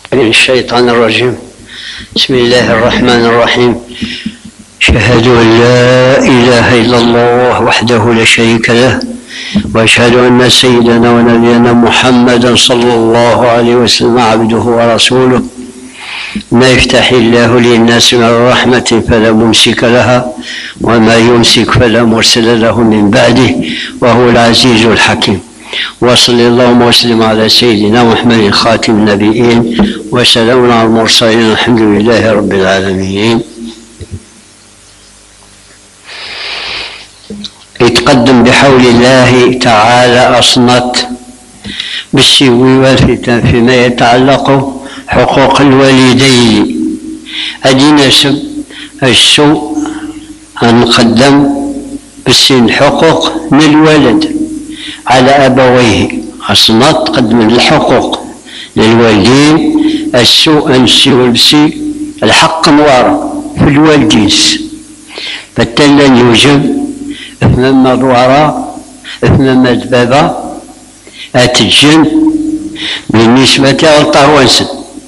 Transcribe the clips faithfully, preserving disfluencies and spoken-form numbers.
من الشيطان الرجيم. بسم الله الرحمن الرحيم. أشهد أن لا إله إلا الله وحده لا شريك له، وأشهد أن سيدنا ونبينا محمدا صلى الله عليه وسلم عبده ورسوله. ما يفتح الله للناس من رحمة فلا ممسك لها، وما يمسك فلا مرسل له من بعده، وهو العزيز الحكيم. وصلى اللهم وسلم على سيدنا محمد خاتم النبيين، وسلام على المرسلين، الحمد لله رب العالمين. يتقدم بحول الله تعالى أصنت بالسوي فيما يتعلق حقوق الوالدين. أدي نسب السوء نقدم بالسن حقوق من الولد على أبويه. أصنت قدم الحقوق للوالدين، السوء نسيو بسي الحق نوار في الوالدين، فالتالي يوجب ثم دوارا ثم دبابا أتجن بالنسبة للطروانسن.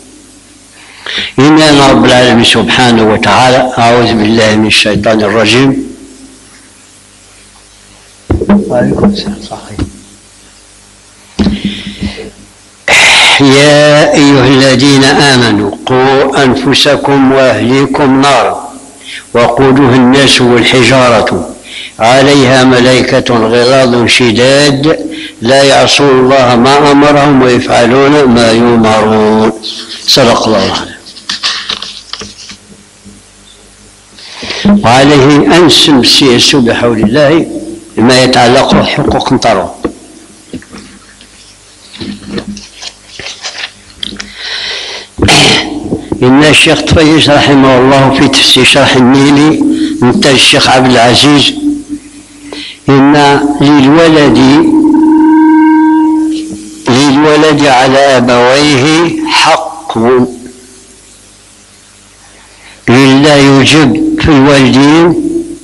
إن رب العالمين سبحانه وتعالى. أعوذ بالله من الشيطان الرجيم. وعليكم السلام. صحيح. يا أيها الذين آمنوا قوا أنفسكم وأهليكم نارا وقودها الناس والحجارة عليها ملائكة غلاظ شداد لا يعصون الله ما أمرهم ويفعلون ما يؤمرون. صدق الله العظيم. وعليه أنسم السياسة بحول الله لما يتعلق بحقوق نطروا. إن الشيخ طفيش رحمه الله في تفسير شرح النيلي انتاج الشيخ عبد العزيز إن للولد للولد على أبويه حق لله يوجب في الوالدين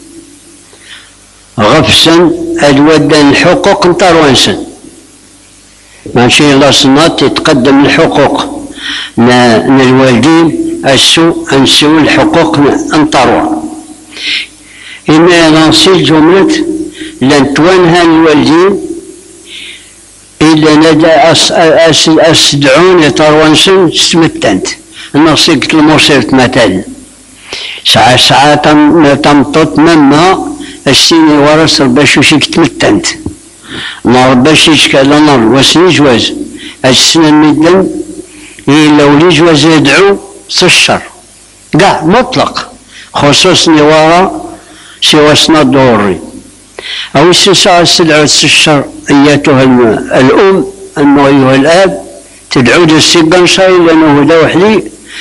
غفسا الودن الحقوق نطروانسا. ماشي الله صنات يتقدم الحقوق من الوالدين السوء أنسو الحقوق نطروا. إما نصل جملة لن توانها الوالدين إلا ندى أسدعون يطروانسن سمتنت نصيقة المرسلة مثلا ساعة ساعة تمطط مما السيني ورس رباشو شيك تمتنت نار باشي شكال نار وسني جواز السنة المدن إلا ولي جواز يدعو سشر قاع مطلق خصوص نوارا سواسنا دوري أو الساعة السلعة السشر أياتها الأم أنه أيها الآب تدعو للسيقان شاي لأنه دوح لي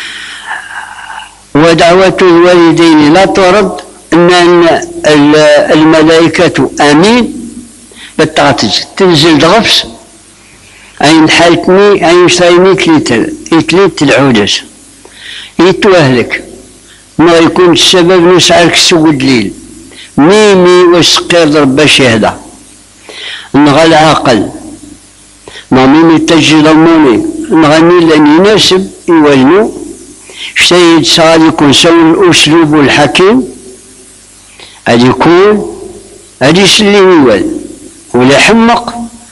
ودعوة الوالدين لا ترد أن الملائكة آمين بالتعتج تنزل دغفس أين حالتني أين شايني كليتل إتليت العودس يتوهلك ما يكون السبب نسعرك سوق الليل ميمي وسقير ربا شهدة نغى العاقل ما ميمي تجي ضموني نغني لأن يناسب يوزنو شتيد صار يكون سوي الأسلوب الحكيم هذا يكون هذا يسلي يول ولا حمق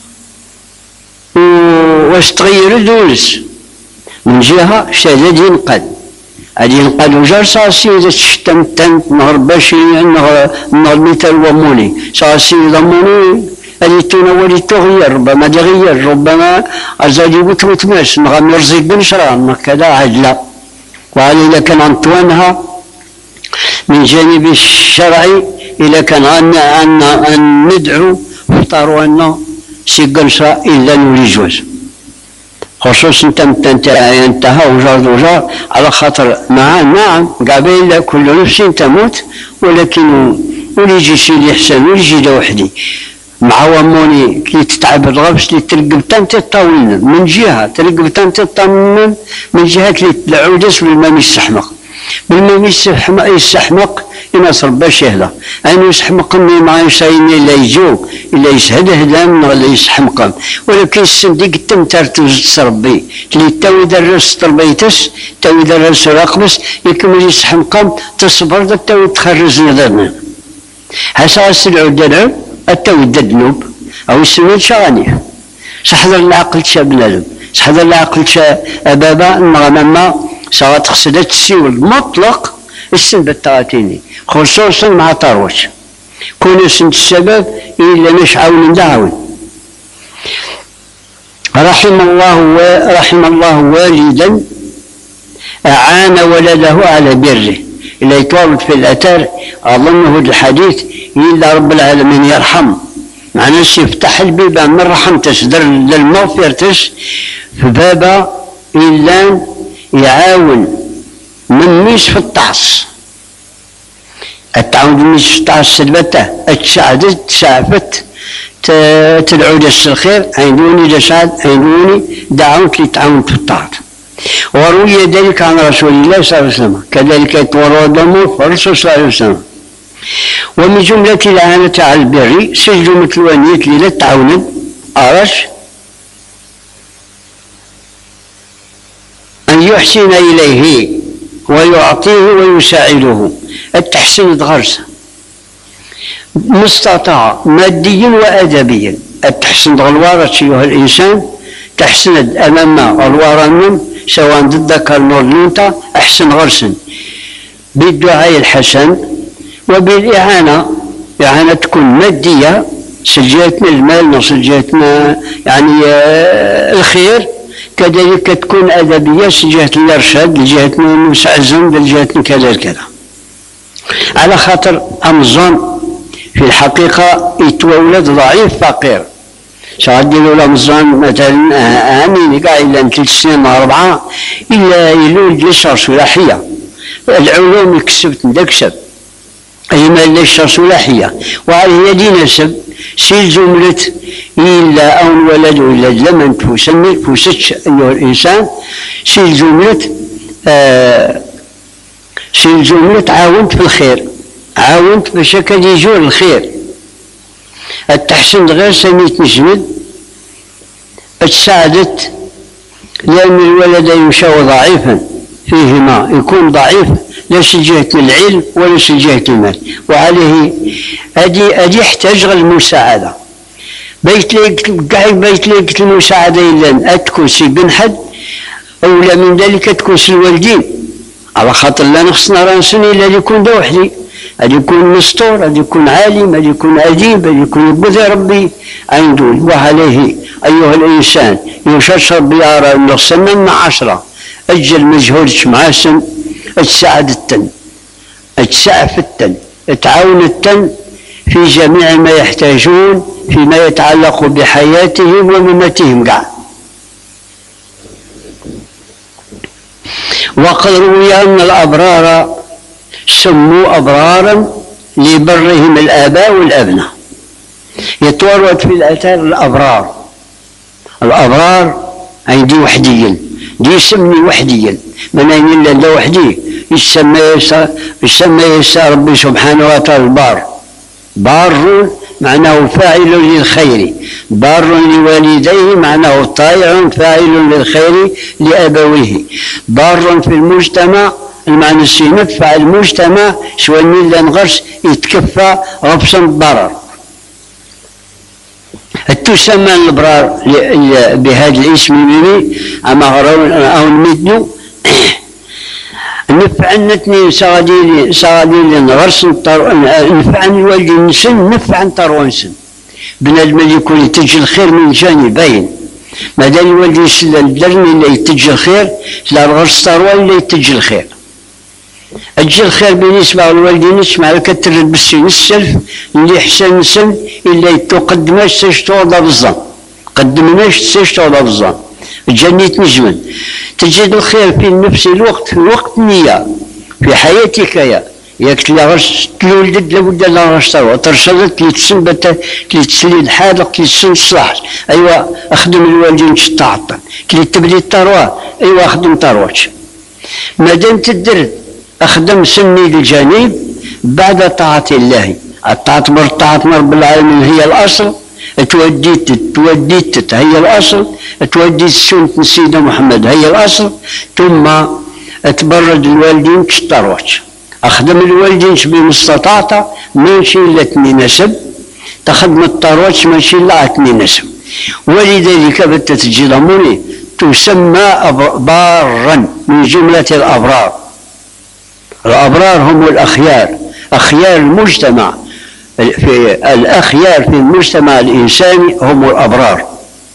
واستغير دولس من جهة شتيد ينقل هذا ينقل وجار صاصي إذا تشتمتنت نهر باشي نهر نهر مثل وموني صاصي ضموني هذه تنولي تغير ربما تغير ربما أزالي وتمتماس نهر مرزيق بنشران كذا عدلا. وعلي إذا كان أنطوانها من جانب الشرعي إذا كان أن أن ندعو اختاروا أنه سيقنصا إلا نولي جواز خصوصا تنتهى ينتهى وجار وجار على خاطر مع نعم قابل كل نفس تموت ولكن وليجي سيدي حسن وليجي دا وحدي مع وموني كي تتعب الغبس اللي ترقب تنت الطاولين من جهة ترقب تنت الطمن من جهة اللي العودس والماء يستحمق بالمهم يستحمق ينصر باش يهلا أنا يسحمق ما يشاين إلا يجو إلا يشهد هدام ولا يسحمقهم ولكن السنديق تم ترتوز ربي اللي تو يدرس تربيتس تو يدرس راقبس يكمل يسحمقهم تصبر ذا تو تخرج نظرنا هسا السلع الدلع التو الدنوب أو السنين شغانيه سحضر العقل شا بنادم سحضر العقل شا أبابا المغنمة سواء تقصدت السيول مطلق السن بالتغاتيني خصوصا مع طاروش كون سن السبب إلا نشعون ندعون رحم الله و... رحم الله والدا أعان ولده على بره إلا يتورد في الأثر أظنه الحديث إلا رب العالمين يرحم معناه يفتح البيبان من رحمتش در للمغفرتش في بابا إلا يعاون من ميش في الطعس التعاون ميش في الطعس سلبته اتشعدت تشعفت تدعو لس الخير عينوني لسعد عينوني دعوت لتعاون في الطاعة وروي ذلك عن رسول الله صلى الله عليه وسلم كذلك يتورى دمه فالرسول صلى الله عليه وسلم ومن جملة الإعانة على البر سجل مثل ونيت ليلة تعاون أرش أن يحسن إليه ويعطيه ويساعده التحسين غرسه مستطاع ماديا وأدبيا التحسين الوارث أيها الإنسان تحسن أمام الوارث سواء ضدك النورلونتا أحسن غرسا بالدعاء الحسن وبالإعانة إعانة تكون مادية سجلتنا المال سجلتنا يعني الخير كذلك تكون أدبية لجهة الإرشاد لجهة المسعزم لجهة كذا كذا على خاطر أمازون في الحقيقة يتولد ضعيف فقير سأدلوا لأمازون مثلا آمين قاعد إلا ثلاث سنين أربعة إلا يلول يسر سلاحية العلوم كسبت ندكسب أي ما ليش سلاحية وهذه دي نسب سيل جملة إلا أو ولد ولد لمن تسمي فوستش أيها الإنسان سيل جملة آه سيل جملة عاونت في الخير عاونت بشكل يجور الخير التحسين غير سميت نجمد تساعدت لأن الولد ينشأ ضعيفا فيهما يكون ضعيف ليس جهة العلم وليس جهة المال وعليه أدي أدي يحتاج المساعدة بيت لك قاعد بيت لك المساعدة إلا أتكون سي بن حد أولى من ذلك تكون سي الوالدين على خاطر لا نخصنا رانسني إلا يكون دا وحدي أدي يكون مستور أدي يكون عالم أدي يكون أديب أدي يكون يبذ ربي عنده وعليه أيها الإنسان يشرشر بيارة أنه سنة مع عشرة أجل مجهولش مع سن تساعد التن تسعف التن تعاون التن في جميع ما يحتاجون فيما يتعلق بحياتهم ومماتهم قاع وقد روي أن الأبرار سموا أبرارا لبرهم الآباء والأبناء يتورد في الآثار الأبرار الأبرار عندي وحديا دي يسمي وحديا من أين إلا وحدي يسمى يسمى يسمى ربي سبحانه وتعالى البار بار معناه فاعل للخير بار لوالديه معناه طائع فاعل للخير لأبويه بار في المجتمع المعنى ينفع المجتمع سواء من لنغرس يتكفى غبصا الضرر تسمى الابرار بهذا الاسم الميمي اما غرون او المدنو نفعن اثنين صادين صادين غرس نفعن الوالد نسن نفعن طرونسن بنادم اللي يكون يتجي الخير من جانبين ما دام الوالد يسلل الدرن اللي يتجي الخير لا الغرس طروان اللي يتجي الخير أجي الخير بالنسبة للوالدين اسمع لك ترد بالسين السلف اللي حسن سن اللي تقدماش سيشتوضى بالظن قدمناش سيشتوضى بالظن جنيت نجما تجد الخير في نفس الوقت في وقت نية في حياتك يا ياك تلا غرس تلولد لابد لا غرس تروى ترشدت لتسن لتسلي الحالق لتسن الصلاح أيوا أخدم الوالدين تستعطل كي تبدي التروى أيوا أخدم ترواتش ما دام تدرد أخدم سني الجانب بعد طاعة الله. تعتبر طاعة رب العالمين هي الأصل، توديت توديت هي الأصل، توديت سنة سيدنا محمد هي الأصل، ثم تبرد الوالدين تشتروش. أخدم الوالدين بما استطعت ماشي إلا تنسب، تخدم الطروش ماشي إلا تنسب. ولذلك بتتجي ضموني تسمى بارا من جملة الأبرار. الأبرار هم الأخيار، أخيار المجتمع، في الأخيار في المجتمع الإنساني هم الأبرار.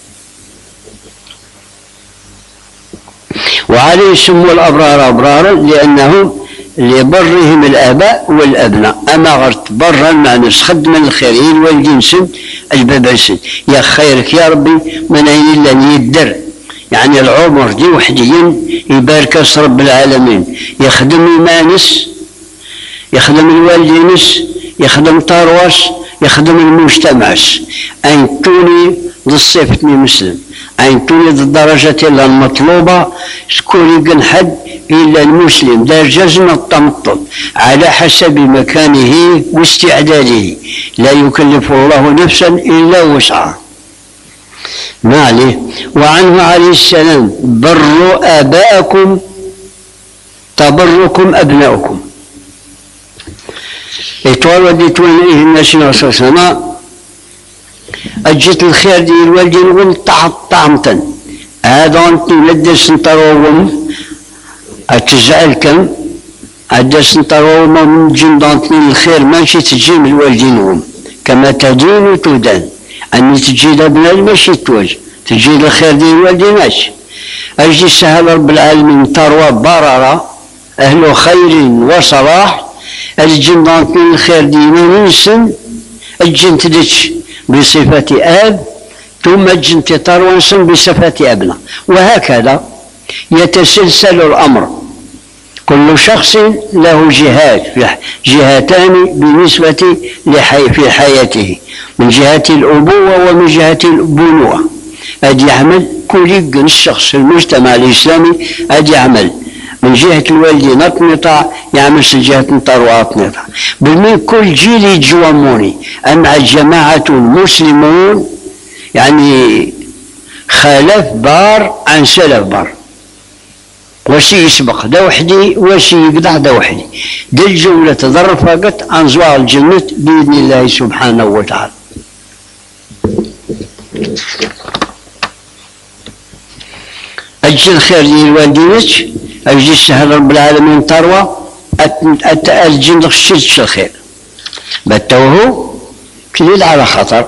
وعليه سموا الأبرار أبرارا لأنهم لبرهم الآباء والأبناء. أما غرت برا معنى خدم الخير والدين سن البابا سن يا خيرك يا ربي من أين إلا يدر، يعني العمر دي وحديا يبارك رب العالمين، يخدم المانس، يخدم الوالدينس، يخدم طارواس، يخدم المجتمعس. أن توني للصفتني مسلم، أن توني الدرجة المطلوبة شكون يقن حد إلا المسلم دار جزم التمطط على حسب مكانه واستعداده، لا يكلف الله نفسا إلا وسعها. ما عليه. وعنه عليه السلام بروا آباءكم تبركم أبناؤكم. اتولدت إليه الناس صلى الله عليه وسلم أجت الخير دي الوالدين ونطعت طعمة هذا أنت لدس نطروهم أتزعل كم أدس نطروهم من جندانتني الخير ماشي تجي من الوالدينهم كما تدين تدان، أني تجي لابناء ماشي توج تجي الخير دي الوالدين ماشي. أجي سهل رب العالمين تروى بررة أهل خير وصلاح الجندانتني الخير دي ونسن الجنت ديش بصفة آب ثم الجنت تروانسن بصفة أبناء، وهكذا يتسلسل الأمر. كل شخص له جهات جهتان بالنسبة لحي في حياته، من جهة الأبوة ومن جهة البنوة. أد يعمل كل الشخص في المجتمع الإسلامي أد يعمل من جهة الوالدين أطنطع، يعمل من جهة الطروة أطنطع. بالمين كل جيل يتجوموني أمع الجماعة المسلمون يعني خلف بار عن سلف بار، وشي يسبق دا وحدي وشي يقطع دا وحدي. دي الجملة تضر فقط عن زوار الجنة بإذن الله سبحانه وتعالى. أجل الخير للوالدينك، أجل السهل رب العالمين تروى الجن الشرك الخير بتوه كليل على خطر.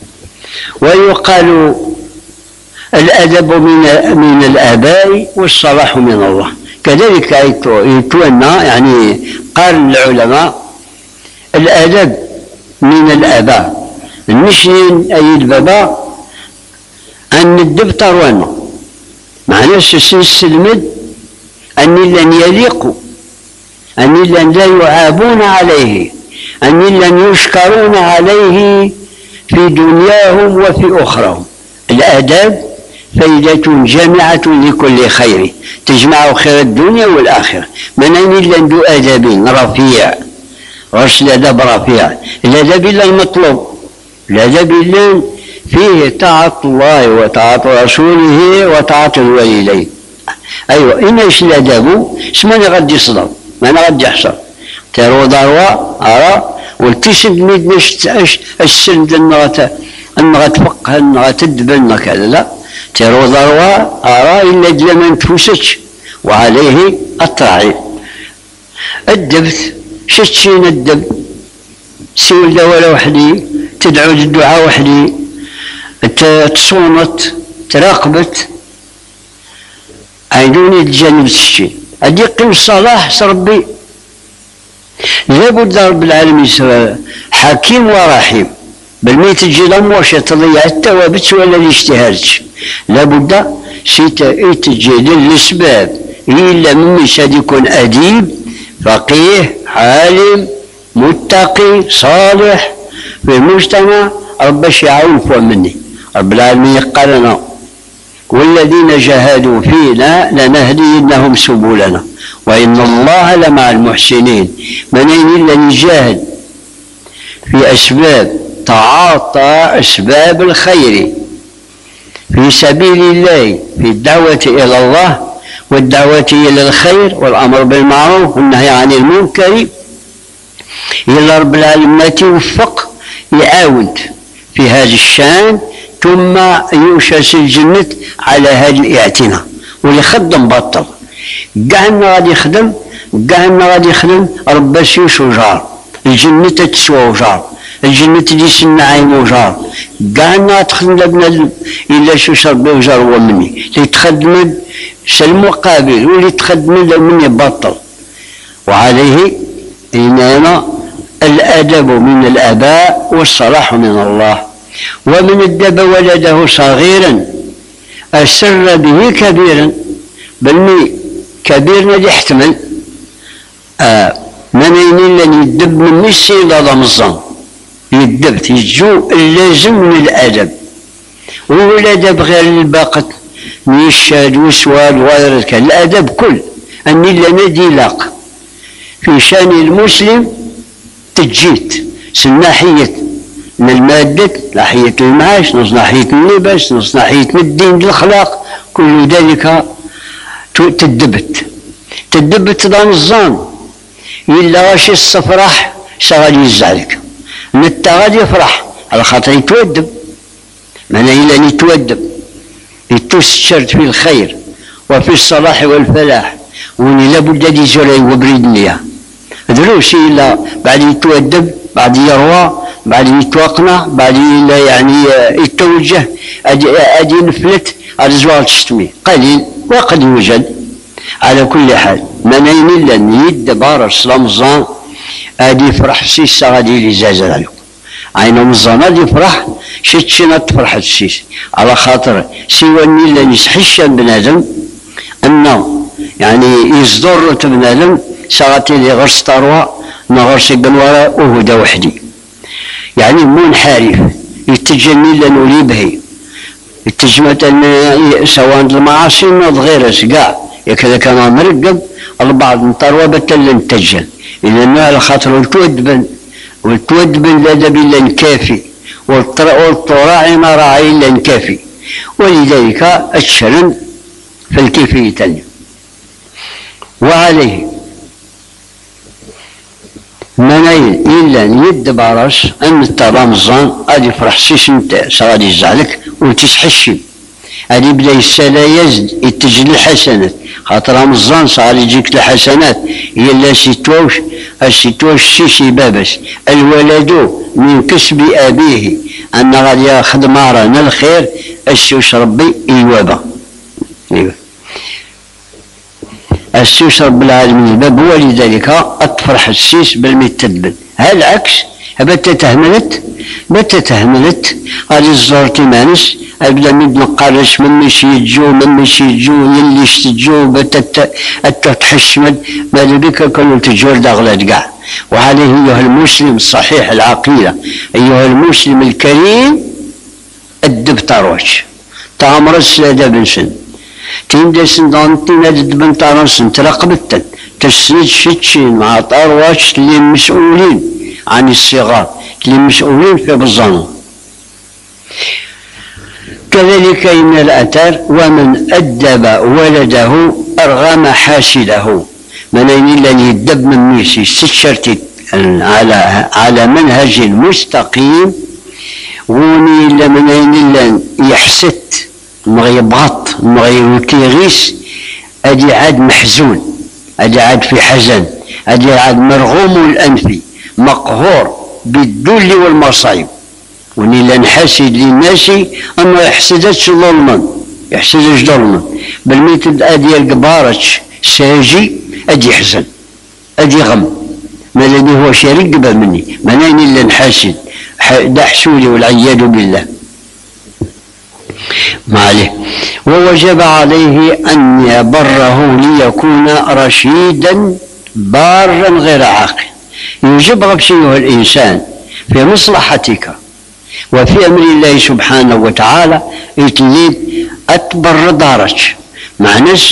ويقال الأدب من من الآباء والصلاح من الله. كذلك يتونى يعني قال العلماء الأدب من الآباء المشين أي البابا أن الدب تروانا معناه السلمد أن لن يليقوا، أن لن لا يعابون عليه، أن لن يشكرون عليه في دنياهم وفي أخراهم. الآداب فائدة جامعة لكل خير، تجمع خير الدنيا والآخرة. من أين لن ذو أدب رفيع، غش الأدب رفيع، الأدب إلا المطلوب، الأدب إلا فيه طاعة الله وطاعة رسوله وطاعة الوالدين. أيوة إن إيش الأدب اسمني غادي يصدر ما أنا غادي يحصل ترو ضروة أرى والتسد ميد نشت السند النغة النغة تفقه النغة تدبن كذا لا ترو ضروة أرى إلا لما نتفوسش وعليه التراعي. الدبث شتشين الدب سيول ولا وحدي تدعو الدعاء وحدي تصونت تراقبت عينوني تجانب الشيء أدي قيم الصلاح سربي. لابد رب العالمين حكيم ورحيم بالميت تجي لهم واش تضيع التوابت ولا الاجتهادش. لابد شيء تجي للأسباب إلا من شاد يكون أديب فقيه عالم متقي صالح في المجتمع ربش يعرف مني. رب العالمين قال لنا والذين جاهدوا فينا لنهدينهم سبلنا وإن الله لمع المحسنين. منين إلا نجاهد في أسباب تعاطى أسباب الخير في سبيل الله، في الدعوة إلى الله والدعوة إلى الخير والأمر بالمعروف والنهي عن المنكر، إلا رب العالمين ما توفق يعاود في هذا الشان، ثم يوشس الجنة على هذا الاعتناء. واللي خدم بطل قعنا غادي يخدم قعنا غادي يخدم ربا سيوش وجار، الجنة تسوى وجار، الجنة تجيس النعيم وجار، قعنا تخدم لبنادم إلا شوش ربي وجار هو مني، اللي تخدم المقابل واللي تخدم مني بطل. وعليه إنما الأدب من الآباء والصلاح من الله. ومن أدب ولده صغيرا أسر به كبيرا، بل كبير ندي يحتمل آه منين إلا يدب من نسي إلى رمضان يدب تيجو اللازم من الأدب، والأدب غير الباقة نيشاد وسواد وغير كذا، الأدب كل أني لا ندي لاق في شان المسلم تجيت سناحية من المادة، ناحية المعاش، نص ناحية اللباس، نص ناحية الدين الأخلاق، كل ذلك تدبت تدبت رمضان. إلا غاشي الصفرح شغال يزعلك نتا غادي يفرح على خاطر يتودب، معناه إلا أن يتودب يتشرد في الخير وفي الصلاح والفلاح، وني لابد أن يزرع وبريد النية دروسي إلا بعد يتودب، بعد يروى، بعد يتوقنع، بعد يعني يتوجه أدي نفلت على زوال تشتمي قليل وقد يوجد. على كل حال منين إلا أن يدبر رمضان أدي يفرح سيس غادي لزازل عليكم عين رمضان أدي يفرح شتشنا تفرح السيس على خاطر سوى أن إلا يسحش بنادم أنه يعني يصدر بنادم ساعتي اللي غرس طروة نغرس قنورة وهدى وحدي، يعني منحرف يتجني لنولي به التجمة سواء المعاصي نض غير كاع يكذا كان مرقب البعض من طروة بتل انتجل إلا على خاطر التودبن والتودبن الأدب إلا نكافي والطراعي ما راعي إلا نكافي، ولذلك الشرم في الكيفية. وعليه منين إلا أن يدبرس أن رمضان غادي يفرح سيس نتا غادي يزعلك وتسحشي غادي يبدا يسالا يزد يتجد الحسنات، خاطر رمضان صار يجيك الحسنات هي لا سيتوش السيتوش سيسي بابس الولد من كسب أبيه أن غادي ياخذ مارنا الخير السوس ربي إيوابا إيوه السوس رب العالمين الباب. ولذلك أتفرح السيس بالمتدبل. هل عكس بتا تهملت بتا تهملت غادي الزور تمانس أبدا مد نقرش من مشي يجو من مشي يجو يلي يشتجو بتا تحشمد ماذا بك كل تجور داغلات كاع. وعليه أيها المسلم الصحيح العقيدة، أيها المسلم الكريم الدب طاروش تامرس لدى بنسن تيمدا سندانتي نادد بن طارنسن تراقبتن تسند شتشين مع طارواش اللي مسؤولين عن الصغار اللي مسؤولين في بزانو. كذلك إن الأثر ومن أدب ولده أرغم حاسده، من إلا يدب من ميسي ستشرتي على على منهج مستقيم، وني إلا من إلا يحسد نغي يبغط نغي وكيغيس أدي عاد محزون، أدي عاد في حزن، أدي عاد مرغوم الأنف مقهور بالذل والمصايب. وني نحاسد للناس أما يحسدش ظلما يحسدش ظلما بل ميتد أدي القبارش ساجي أدي يحزن أدي غم، ما الذي هو شريك قبل مني منين إلا نحاسد دحسولي والعياذ بالله ما عليه. ووجب عليه أن يبره ليكون رشيدا بارا غير عاقل. يجب غبشيه الإنسان في مصلحتك وفي أمر الله سبحانه وتعالى يتليد أتبر دارك معناش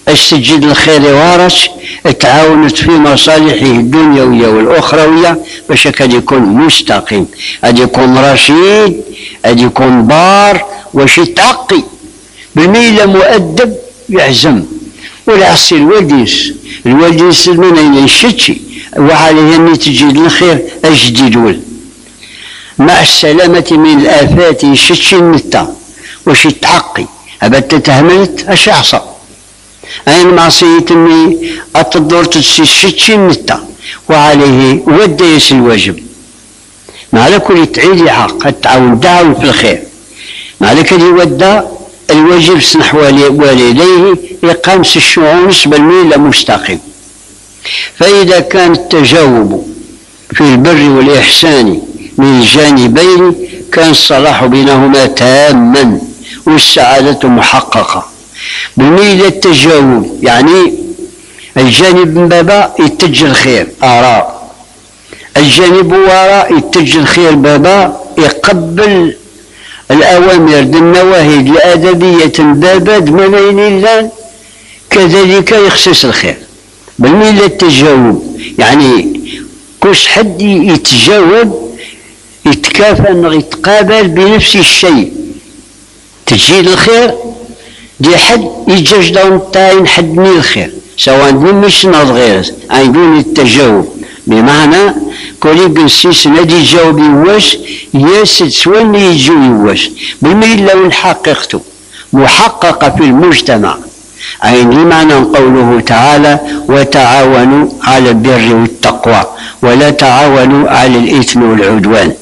السجد الخير وارش تعاونت في مصالحه الدنيوية والأخروية باش كاد يكون مستقيم، قد يكون رشيد، قد يكون بار واش يتعقي بالميلة مؤدب يعزم والعصي الوديس الوديس من أين يشتشي وعليه أن تجد الخير أجديد ول مع السلامة من الآفات يشتشي النتا واش يتعقي أبد تتهملت أش عصا أين معصية أني أتدور تشتشي النتا وعليه وديس الواجب مع كل تعيد حق التعاون دعوة في الخير مع لك يودى الواجب سنح والديه يقامس الشؤون بالميل مستقيم. فإذا كان التجاوب في البر والإحسان من الجانبين كان الصلاح بينهما تاما والسعادة محققة. بالميل التجاوب يعني الجانب من بابا يتجه الخير آراء، الجانب وراء يتجه الخير بابا يقبل الأوامر النواهي الأدبية بابا دمنين الله كذلك يخصص الخير. بالميل التجاوب يعني كوش حد يتجاوب يتكافى انه يتقابل بنفس الشيء تجيل الخير دي حد يجوج دون تاين حد من الخير سواء مش ناض غير عندون التجاوب بمعنى كولي قنسيس نادي جاوب يواش ياسد سواني يجو يواش بالميل لو حقيقته محققة في المجتمع أي معنى قوله تعالى وتعاونوا على البر والتقوى ولا تعاونوا على الإثم والعدوان.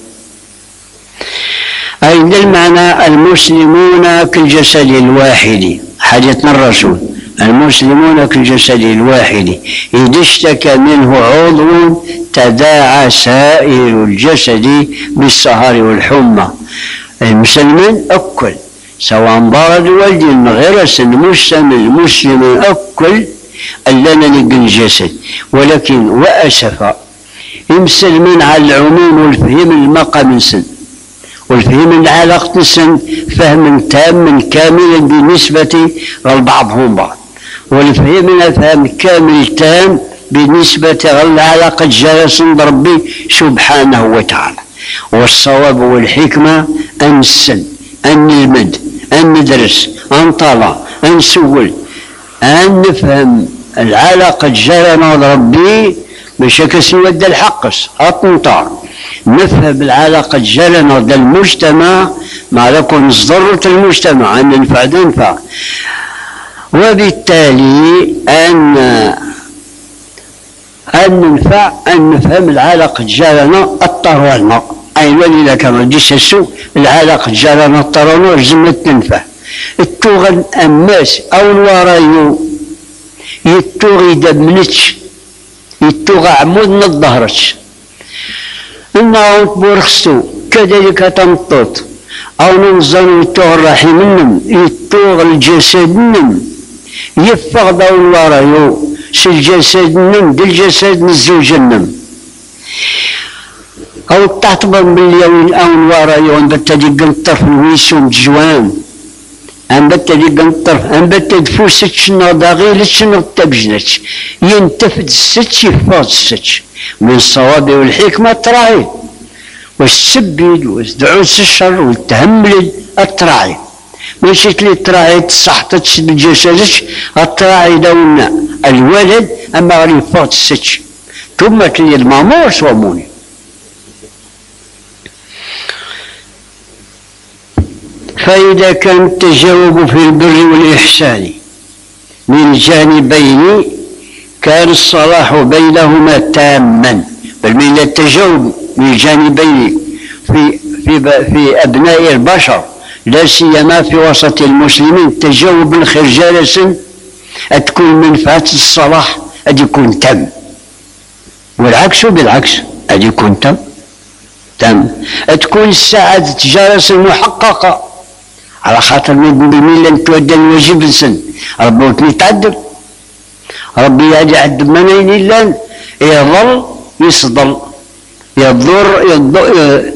أي المعنى المسلمون كالجسد الواحد حديثنا الرسول المسلمون كالجسد الواحد إذا اشتكى منه عضو تداعى سائر الجسد بالسهر والحمى. المسلمين أكل سواء بارد والدين غير المسلم المسلم أكل ألا نلقى الجسد ولكن وأسف المسلمين على العموم والفهم المقام سن والفهم العلاقة سن فهم تام كامل بالنسبة لبعضهم بعض والفهم الفهم كامل تام بالنسبة للعلاقة جالس بربي سبحانه وتعالى. والصواب والحكمة أن السن أن نلمد أن ندرس أن نطلع أن نسول أن نفهم العلاقة جارنا وربي باش كسيود الحقس أطنطار نفهم العلاقة جارنا ورد المجتمع مع لكم ضرورة المجتمع أن ننفع ننفع وبالتالي أن أن ننفع أن نفهم العلاقة جارنا الطروالنا أي ولي كما جيش السوء العلاقة جارنا الطروالنا جمت تنفع التوغ الأماس أو الورايو يتوغ يدبنتش يتوغ عمود نظهرتش إنه بورخستو كذلك تنطط أو ننزل يتوغ الرحيم منهم يتوغ الجسد منهم يفقد أو الورايو سالجسد منهم دي الجسد الزوج منهم أو تعتبر باليوم أو الورايو أنبت ديك الطرف الويسوم جوان أنبت ديك الطرف أنبت دفوسك شنو داغيل شنو تبجنتش ينتفد الستش يفاض الستش من الصواب والحكمة تراعي والسبيد والدعوس الشر والتهمل التراعي ماشي لي تراعي تصحتش الجسدش التراعي دولنا الولد أما غير يفاض الستش ثم تلي المامور صوموني. فإذا كان التجاوب في البر والإحسان من الجانبين كان الصلاح بينهما تاما بل من التجاوب من الجانبين في في في أبناء البشر لا سيما في وسط المسلمين تجاوب بالخير جالسا تكون منفعة الصلاح أن يكون تام والعكس بالعكس أن يكون تام تام تكون السعادة جالسا محققة على خاطر بالميل لن تودى الواجب لسن ربي يتعذب ربي يجي عذب منين إلا يظل يصدل يضر يضر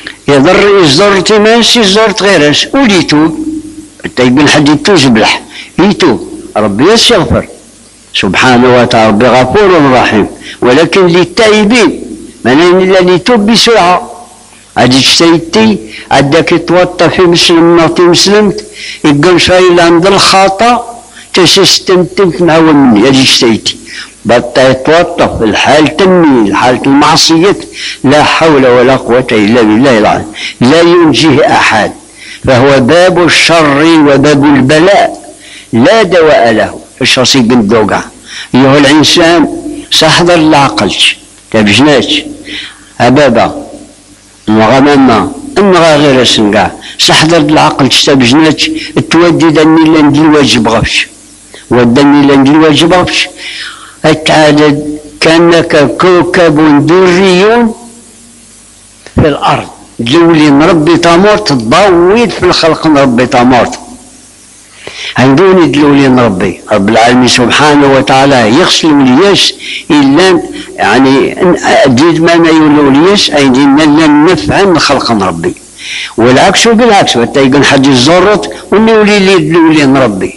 يضر يصدر تماس يصدر غيرش وليتوب طيب حد يتوجبلح يتوب ربي يغفر سبحانه وتعالى، ربي غفور رحيم. ولكن للتائبين منين الا اللي يتوب بسرعه. هادي اجتهدتي عداك يتوطى في مسلم نعطي مسلمت يقول شايل عند الخطا تسستمتمت معاون مني. هادي اجتهدتي بطا يتوطى في الحال تمي حالة المعصية لا حول ولا قوة إلا بالله العظيم، لا ينجيه أحد، فهو باب الشر وباب البلاء لا دواء له. اش راسي قندوقع أيها الإنسان سحضر لعقلش تبجناش أبابا وغماما انغا غير اسنقع سحضر العقل تستبجناش تودي دني لندي الواجب غفش ودني لندي الواجب غفش اتعدد كانك كوكب دري في الارض دلولي نربي تموت تضويد في الخلق نربي تموت عندوني دلولي نربي رب العالمين سبحانه وتعالى يغسل ولياس الا يعني ديد ما يولولياس اي دينا لا نفع الخلق نربي، والعكس بالعكس حتى يقول حد الزرط ونولي لي دلولي نربي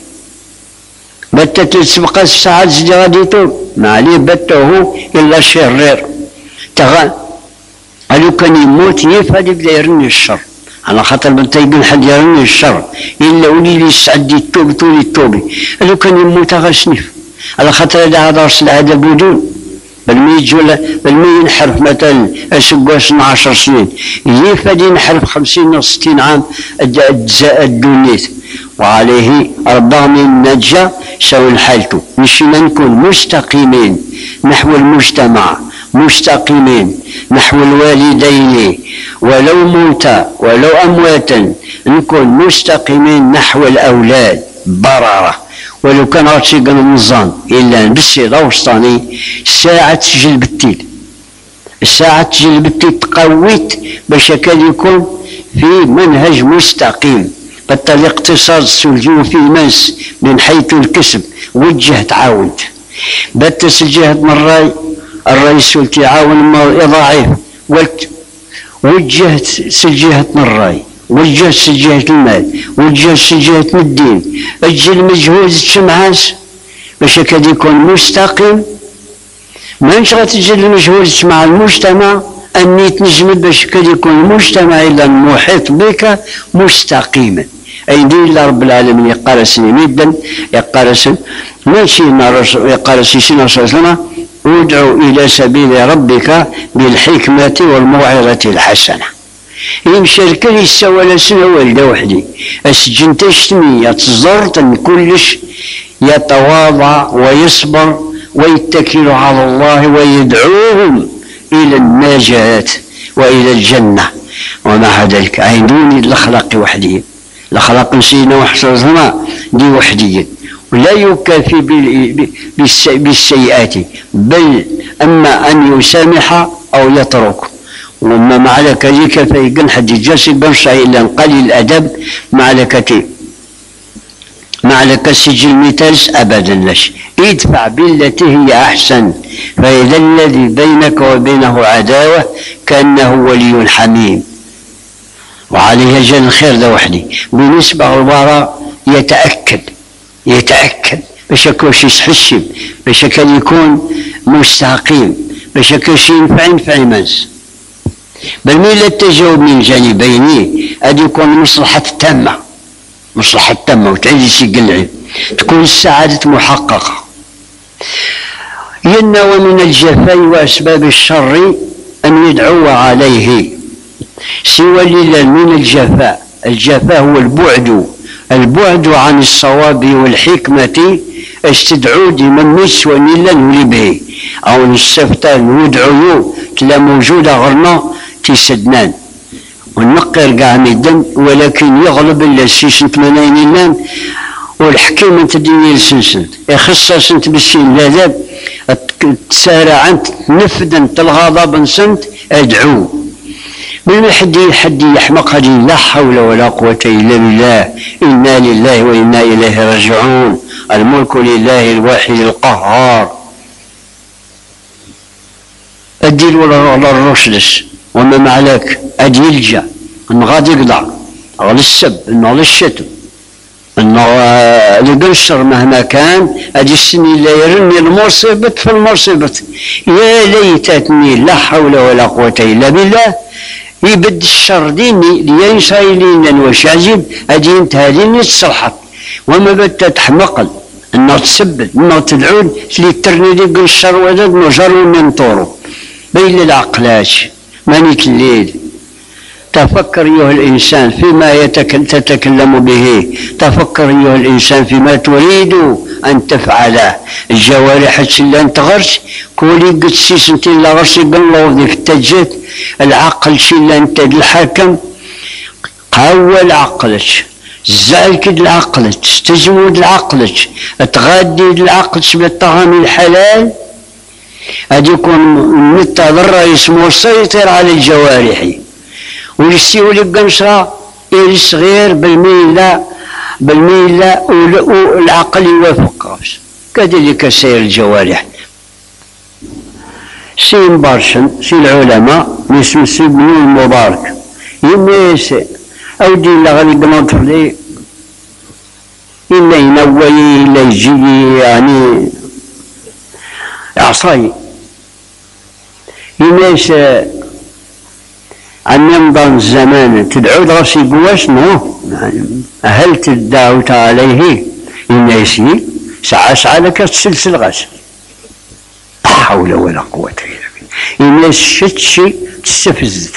بتا تسبق الساعات زي غادي يطول ما عليه بته الا شرير تغا قالوا كان يموت يفاد يبدا يرني الشر على خاطر بنت يقول حد يرني الشر الا ولي لي سعدي التوب طولي التوبي قالوا كان يموت غسنيف على خاطر هذا درس العذاب بدون بل ما يجول بل ما ينحرف مثلا اسقواس عشر سنين يفاد ينحرف خمسين او ستين عام اجزاء الدنيت وعليه ربما النجا سوى حالته مشينا نكون مستقيمين نحو المجتمع مستقيمين نحو الوالدين ولو موتى ولو امواتا نكون مستقيمين نحو الاولاد برره ولو كان غاتشي قال النظام الا بالسيده وسطاني ساعه تسجل بالتيل الساعه تسجل بالتيل تقويت باش كان يكون في منهج مستقيم بالتالي الاقتصاد سلجوا في ماس من حيث الكسب وجه تعاونت بتس الجهة من الراي الرئيس تعاون ضعيف قلت وجهت سجهة من الراي وجهت سجهة المال وجهت سجهة الدين اجل مجهود الشمعاس باش كاد يكون مستقيم ما نش غتجل مجهود مع المجتمع اني تنجمد باش كاد يكون المجتمع الا المحيط بك مستقيما اي دين الله رب العالمين يقارسني مدا يقارسن ماشي يقارسي سنة صلى الله عليه وسلم ادعو الى سبيل ربك بالحكمة والموعظة الحسنة يمشي الكل يسوى لسنة والده وحدي السجن تشتمي يتزرط ان كلش يتواضع ويصبر ويتكل على الله ويدعوهم الى النجاة والى الجنة ومع ذلك عينوني الاخلاق وحدي الاخلاق سيدنا وحسن دي وحدية ولا يكافي بالسيئات بل اما ان يسامح او يترك وما معلك ذيك فيقن حد الجالس يقنش الا قليل الادب معلك معلك السجل مثالس ابدا لش ادفع بالتي هي احسن فاذا الذي بينك وبينه عداوه كانه ولي حميم وعليه جل الخير ذا وحدي بالنسبه للوراء يتاكد يتاكد باش يكونش يسحشم باش كان يكون مستقيم باش كانش ينفع ينفع ماس بل مين التجاوب من جانبين هذه يكون مصلحة تامة مصلحة تامة وتعيش يقلعي تكون السعادة محققة. ينوى من الجفاء وأسباب الشر أن يدعو عليه سوى لله من الجفاء. الجفاء هو البعد البعد عن الصواب والحكمة استدعو ديما نسوى لله نولي به أو نستفتى ندعو تلا موجودة غرنا تيسدنان ونقر قاع ميدان ولكن يغلب الا سيسنت مناين اللان والحكيم انت ديني لسنسنت يخصص سنت بالسين لاذاب تسارع انت نفدا الغضب سنت ادعو من حد حد يحمق هذه لا حول ولا قوة الا بالله انا لله وانا اليه راجعون الملك لله الواحد القهار الدين ولا الرشدس وما معلاك ادي يلجا ان غادي يقضع على السب انه على الشتم انه القنشر مهما كان اجي السني لا يرني المصيبة في المصيبة. يا ليتني لا حول ولا قوة الا بالله يبد الشر ديني لين شايلين واش عجيب اجي انت هذيني تصلحت وما بت تحمقل انه تسبب انه تدعون اللي ترني لي قنشر ولد نجروا من طورو بين العقلات مانيك الليل. تفكر أيها الإنسان فيما تتكلم به، تفكر أيها الإنسان فيما تريد أن تفعله. الجوارح اللي أنت غرس كولي قد سيسنتين لا غرسي قلوضي في التجات العقل شي اللي أنت الحاكم قوى العقلك زعلك العقلك تزود العقلك تغادي العقل بالطعام الحلال أدي يكون متى الرئيس مسيطر على الجوارح ويستيو لك قنشرة الصغير بالميلة بالميلة والعقل يوافق كذلك سير الجوارح. سي مبارشن سي العلماء اسم سي ابن المبارك يميس أودي إلا غادي نطف لي إلا ينوي إلا يجي يعني عصاي يميس عن يمضى الزمان تدعو راسي بواش نو أهلت الدعوة عليه يميسي ساعة ساعة لك تسلسل غاس لا حول ولا قوة إلا بالله. يميس الشتشي تستفزت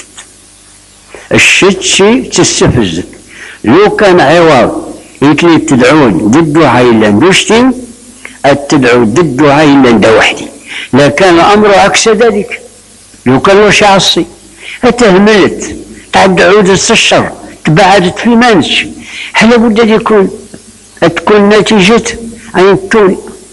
الشتشي تستفزت لو كان عوض يتلي تدعون ضد عيلا دوشتي التدعو ضد عيلا دا وحدي لكان الأمر عكس ذلك. لو كان واش عصي اتهملت تعد عود الشر تبعدت في مانش هل بد أن يكون تكون نتيجة أن تكون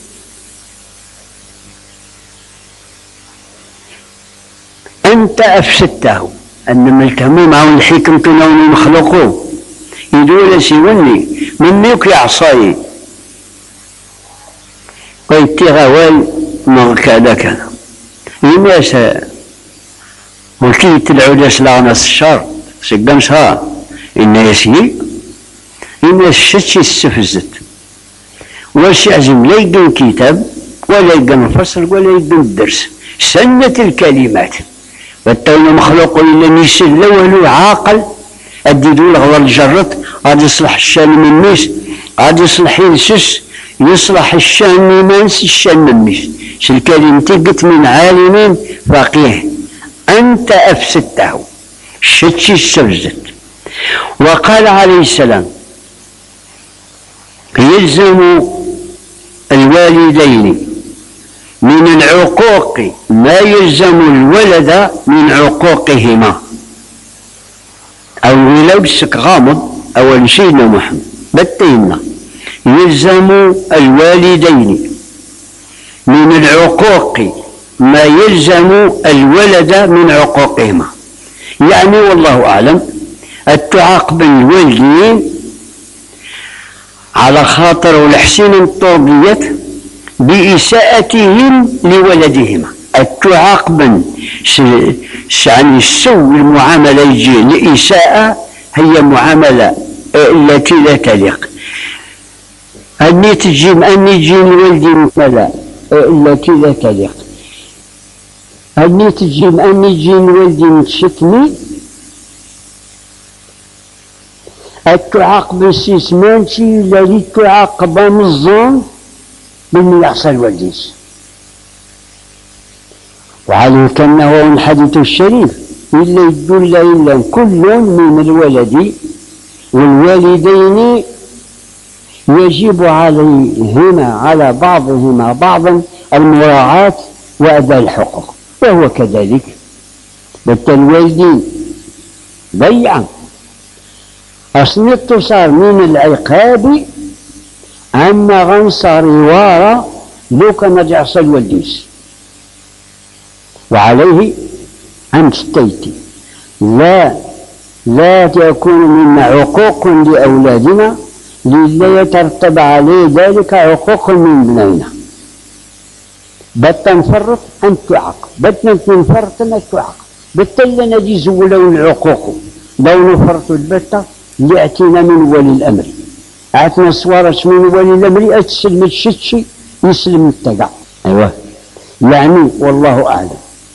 أنت أفسدته أن التهموا معه الحكم كانوا يخلقوه يدول سيوني من ميك يعصاي قيت غوال ما كذا كان يماس وكيت العودة سلاغنا الشر سقمشها إن يسي إن الشتش استفزت واش يعزم لا يقن كتاب ولا يقن فصل ولا يقن درس سنة الكلمات والتون مخلوق إلا نيسر لولو عاقل أديدو الغضر الجرد غادي يصلح الشان من ميس غادي يصلح يلسس يصلح الشان ميمانس الشان من ميس الكلمة قلت من عالم فقيه أنت أفسدته الشتش استفزت. وقال عليه السلام يلزم الوالدين من العقوق ما يلزم الولد من عقوقهما أو ولو بسك غامض أول سيدنا محمد بتينا يلزم الوالدين من العقوق ما يلزم الولد من عقوقهما يعني والله أعلم التعاقب الوالدين على خاطر والحسين التربية بإساءتهم لولدهما التعاقب يعني السوء المعاملة يجي لإساءة هي معاملة التي لا تليق أني تجيب أني يجي ولدي مثلا التي لا تليق أني تجيب أني يجي ولدي متشتمي التعاقب الاستثمان شي الذي تعاقب مظلوم من يحصل والديس وعليه كأنه الحديث الشريف إلا يدل إلا كل من الولد والوالدين يجب عليهما على بعضهما بعضا المراعاة وأداء الحقوق وهو كذلك بالتالوالدين ضيعا أصنت صار من العقاب أما غنصار وارا لو كان رجع صل والديس وعليه أن تستيتي لا لا تكون منا عقوق لأولادنا للا يترتب عليه ذلك عقوق من بنينا بتا نفرط أن تعاقب بتا نفرط أن تعاقب بتا نجي زولوا العقوق لو نفرط البتة ليأتينا من ولي الأمر عتنا الصوارة من ولي الأمر أتسلم الشتشي يسلم التقع. أيوه يعني والله أعلم.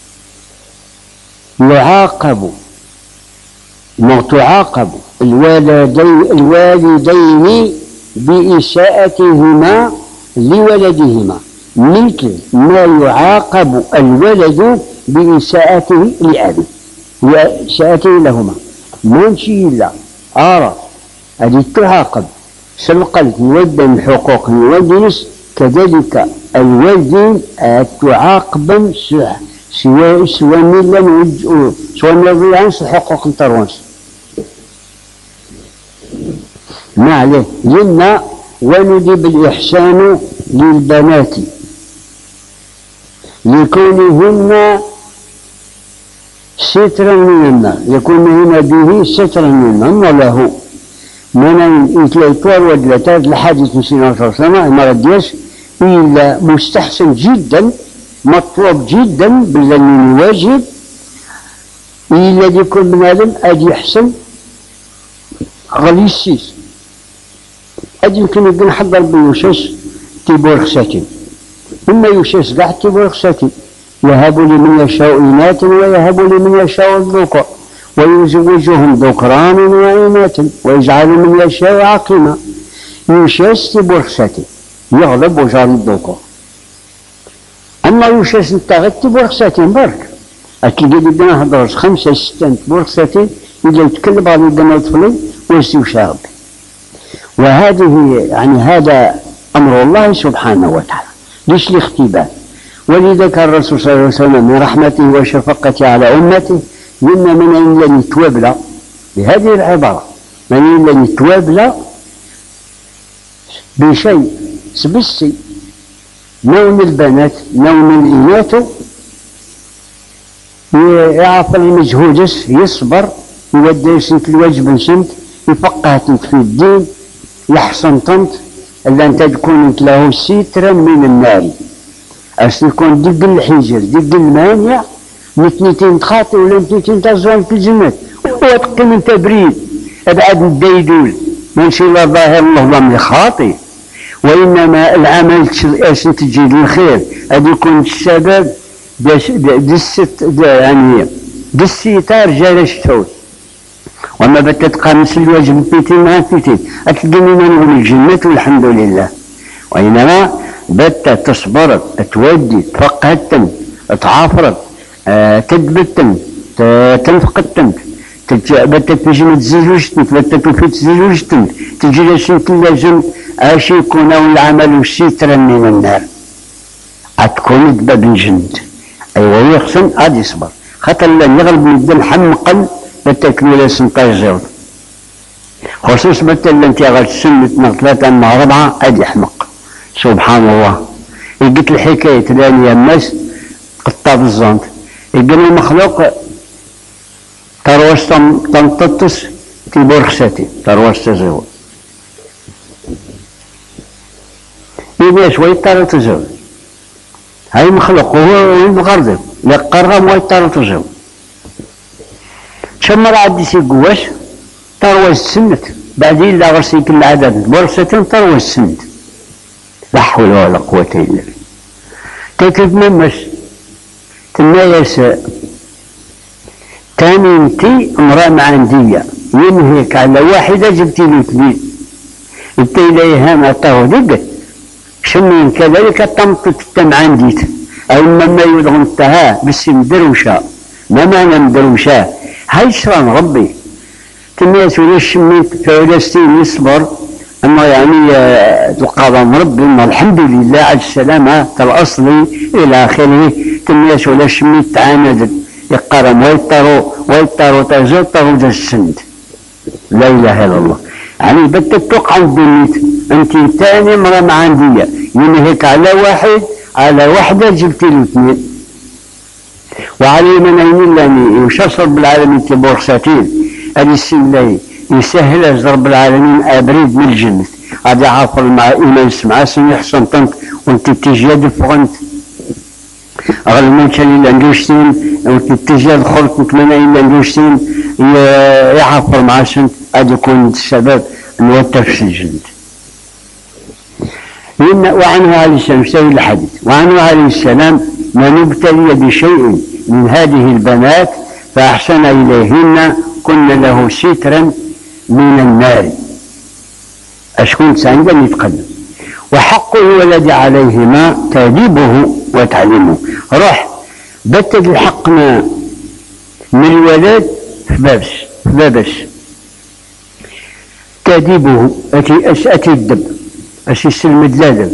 يعاقب ما تعاقب الوالدين الوالدين بإساءتهما لولدهما مثل ما يعاقب الولد بإساءته لأبيه بإساءته لهما. ماشي لا أرى هذه تعاقب سلقلت يودى من حقوق الوالدين كذلك الوالدين تعاقبا سواء سواء من لم سواء من الضيانس حقوق التروانس ما عليه. لنا وندب الإحسان للبنات لكونهن سترا من النار يكونهن به سترا من النار له من يتلقى ودلتات لحديث مسلم صلى الله عليه وسلم ما رديش إلا مستحسن جدا مطلوب جدا بالذنين واجب إلا يكون من آدم أدي يحسن غلي السيس أدي يمكن يبقى نحضر بيوشيس تيبور خساتين إما يوشيس قاعد تيبور خساتين يهب لمن يشاء إناثا ويهب لمن يشاء الذكر ويزوجهم ذكرانا وإناثا ويجعل من يشاء عقيما. يوشيس تيبور خساتين يغلب وجار الذكر. أما يوشيس نتاغد تيبور خساتين برك أكيد بدنا هضر خمسة ستة تيبور خساتين إذا يتكلم على الجمال الطفلي ويستوي شارب. وهذه يعني هذا أمر الله سبحانه وتعالى ليش الاختبار. ولذلك الرسول صلى الله عليه وسلم من رحمته وشفقته على أمته مما من أن لن يتوابل بهذه العبارة من أن لن يتوابل بشيء سبسي نوم البنات نوم الإناث يعرف المجهودس يصبر يودي سنت الواجب سنت يفقه تنت في الدين يحسن تنت إلا أنت تكون انت له سترا من النار أس تكون دق الحجر دق المانع متنتين تخاطي ولا متنتين تزوان في الجنة وتقيم انت بريد ابعد الديدول من شاء الله ظاهر الله لم يخاطي وإنما العمل أس تجي للخير هذا يكون السبب دست يعني دستار جالش تفوت. وما بتتقى مثل الواجب بيتين مع بيتين أتلقيني من الجنة والحمد لله. وإنما بت تصبر تودي تفقهتن تعافرت أه تدبتن تنفقتن بت تجي متزوجتن بت توفي تزوجتن تجي لازم لازم اش يكون العمل سترا من النار أتكون باب الجنة. أيوة يخصن غادي يصبر خاطر لن يغلب من الدم حمقا بالتكميل سنتاج زود خصوص مثلا انت غاد سنة ثلاثة مع أربعة غادي يحمق سبحان الله. قلت الحكاية لأن يمس قطع بالزنط يقول المخلوق تروس تنططس تيبور خساتي تروس تزود يبقى شوي ترى تزود هاي مخلوق وهو المغرضب يقرب ويترى تزود شمر عدي سيقواش تروس سنت بعدين لا غرسيك العدد بورستين تروس سنت لا حول ولا قوة إلا بالله. تكتب ممس تنايس تاني انتي امرأة معندية ينهيك على واحدة جبتي له اثنين انت إليها ما تغدق شمين كذلك تمطت التم عنديت أو مما يضغنتها بس مدروشة ما معنى مدروشة هاي شران ربي تنايس ولا شميت فولستين يصبر أما يعني تلقى ربي أما الحمد لله على السلامة الأصلي إلى آخره تنياس ولا شميت تعاند يقرم ويطروا ويطروا تزوطروا ذا السند لا إله إلا الله. يعني بدك توقع الدنيت أنت ثاني مرة معندية ينهيك على واحد على واحدة جبتي له اثنين وعلي من أين لاني يشصر بالعالمين تبورساتين هذه السنة يسهل رب العالمين أبريد من الجنة هذا عافر مع إيمان سمعة يحسن طنط وانت تجياد فغنت أغلمون كان إلا ندوشتين وانت تجياد خلط مكمنا إلا ندوشتين يعافر مع سنت هذا يكون السبب نوتر في الجنة وعنه عليه السلام اشتهي الحديث وعنه عليه السلام من ابتلي بشيء من هذه البنات فأحسن إليهن كن له سترا من النار. أشكون سعيدا يتقدم. وحق الولد عليهما تأديبه وتعليمه. روح بتد الحق ما من الولد في بابس في بابس تأديبه أتي أتي الدب أشي السلمد لازم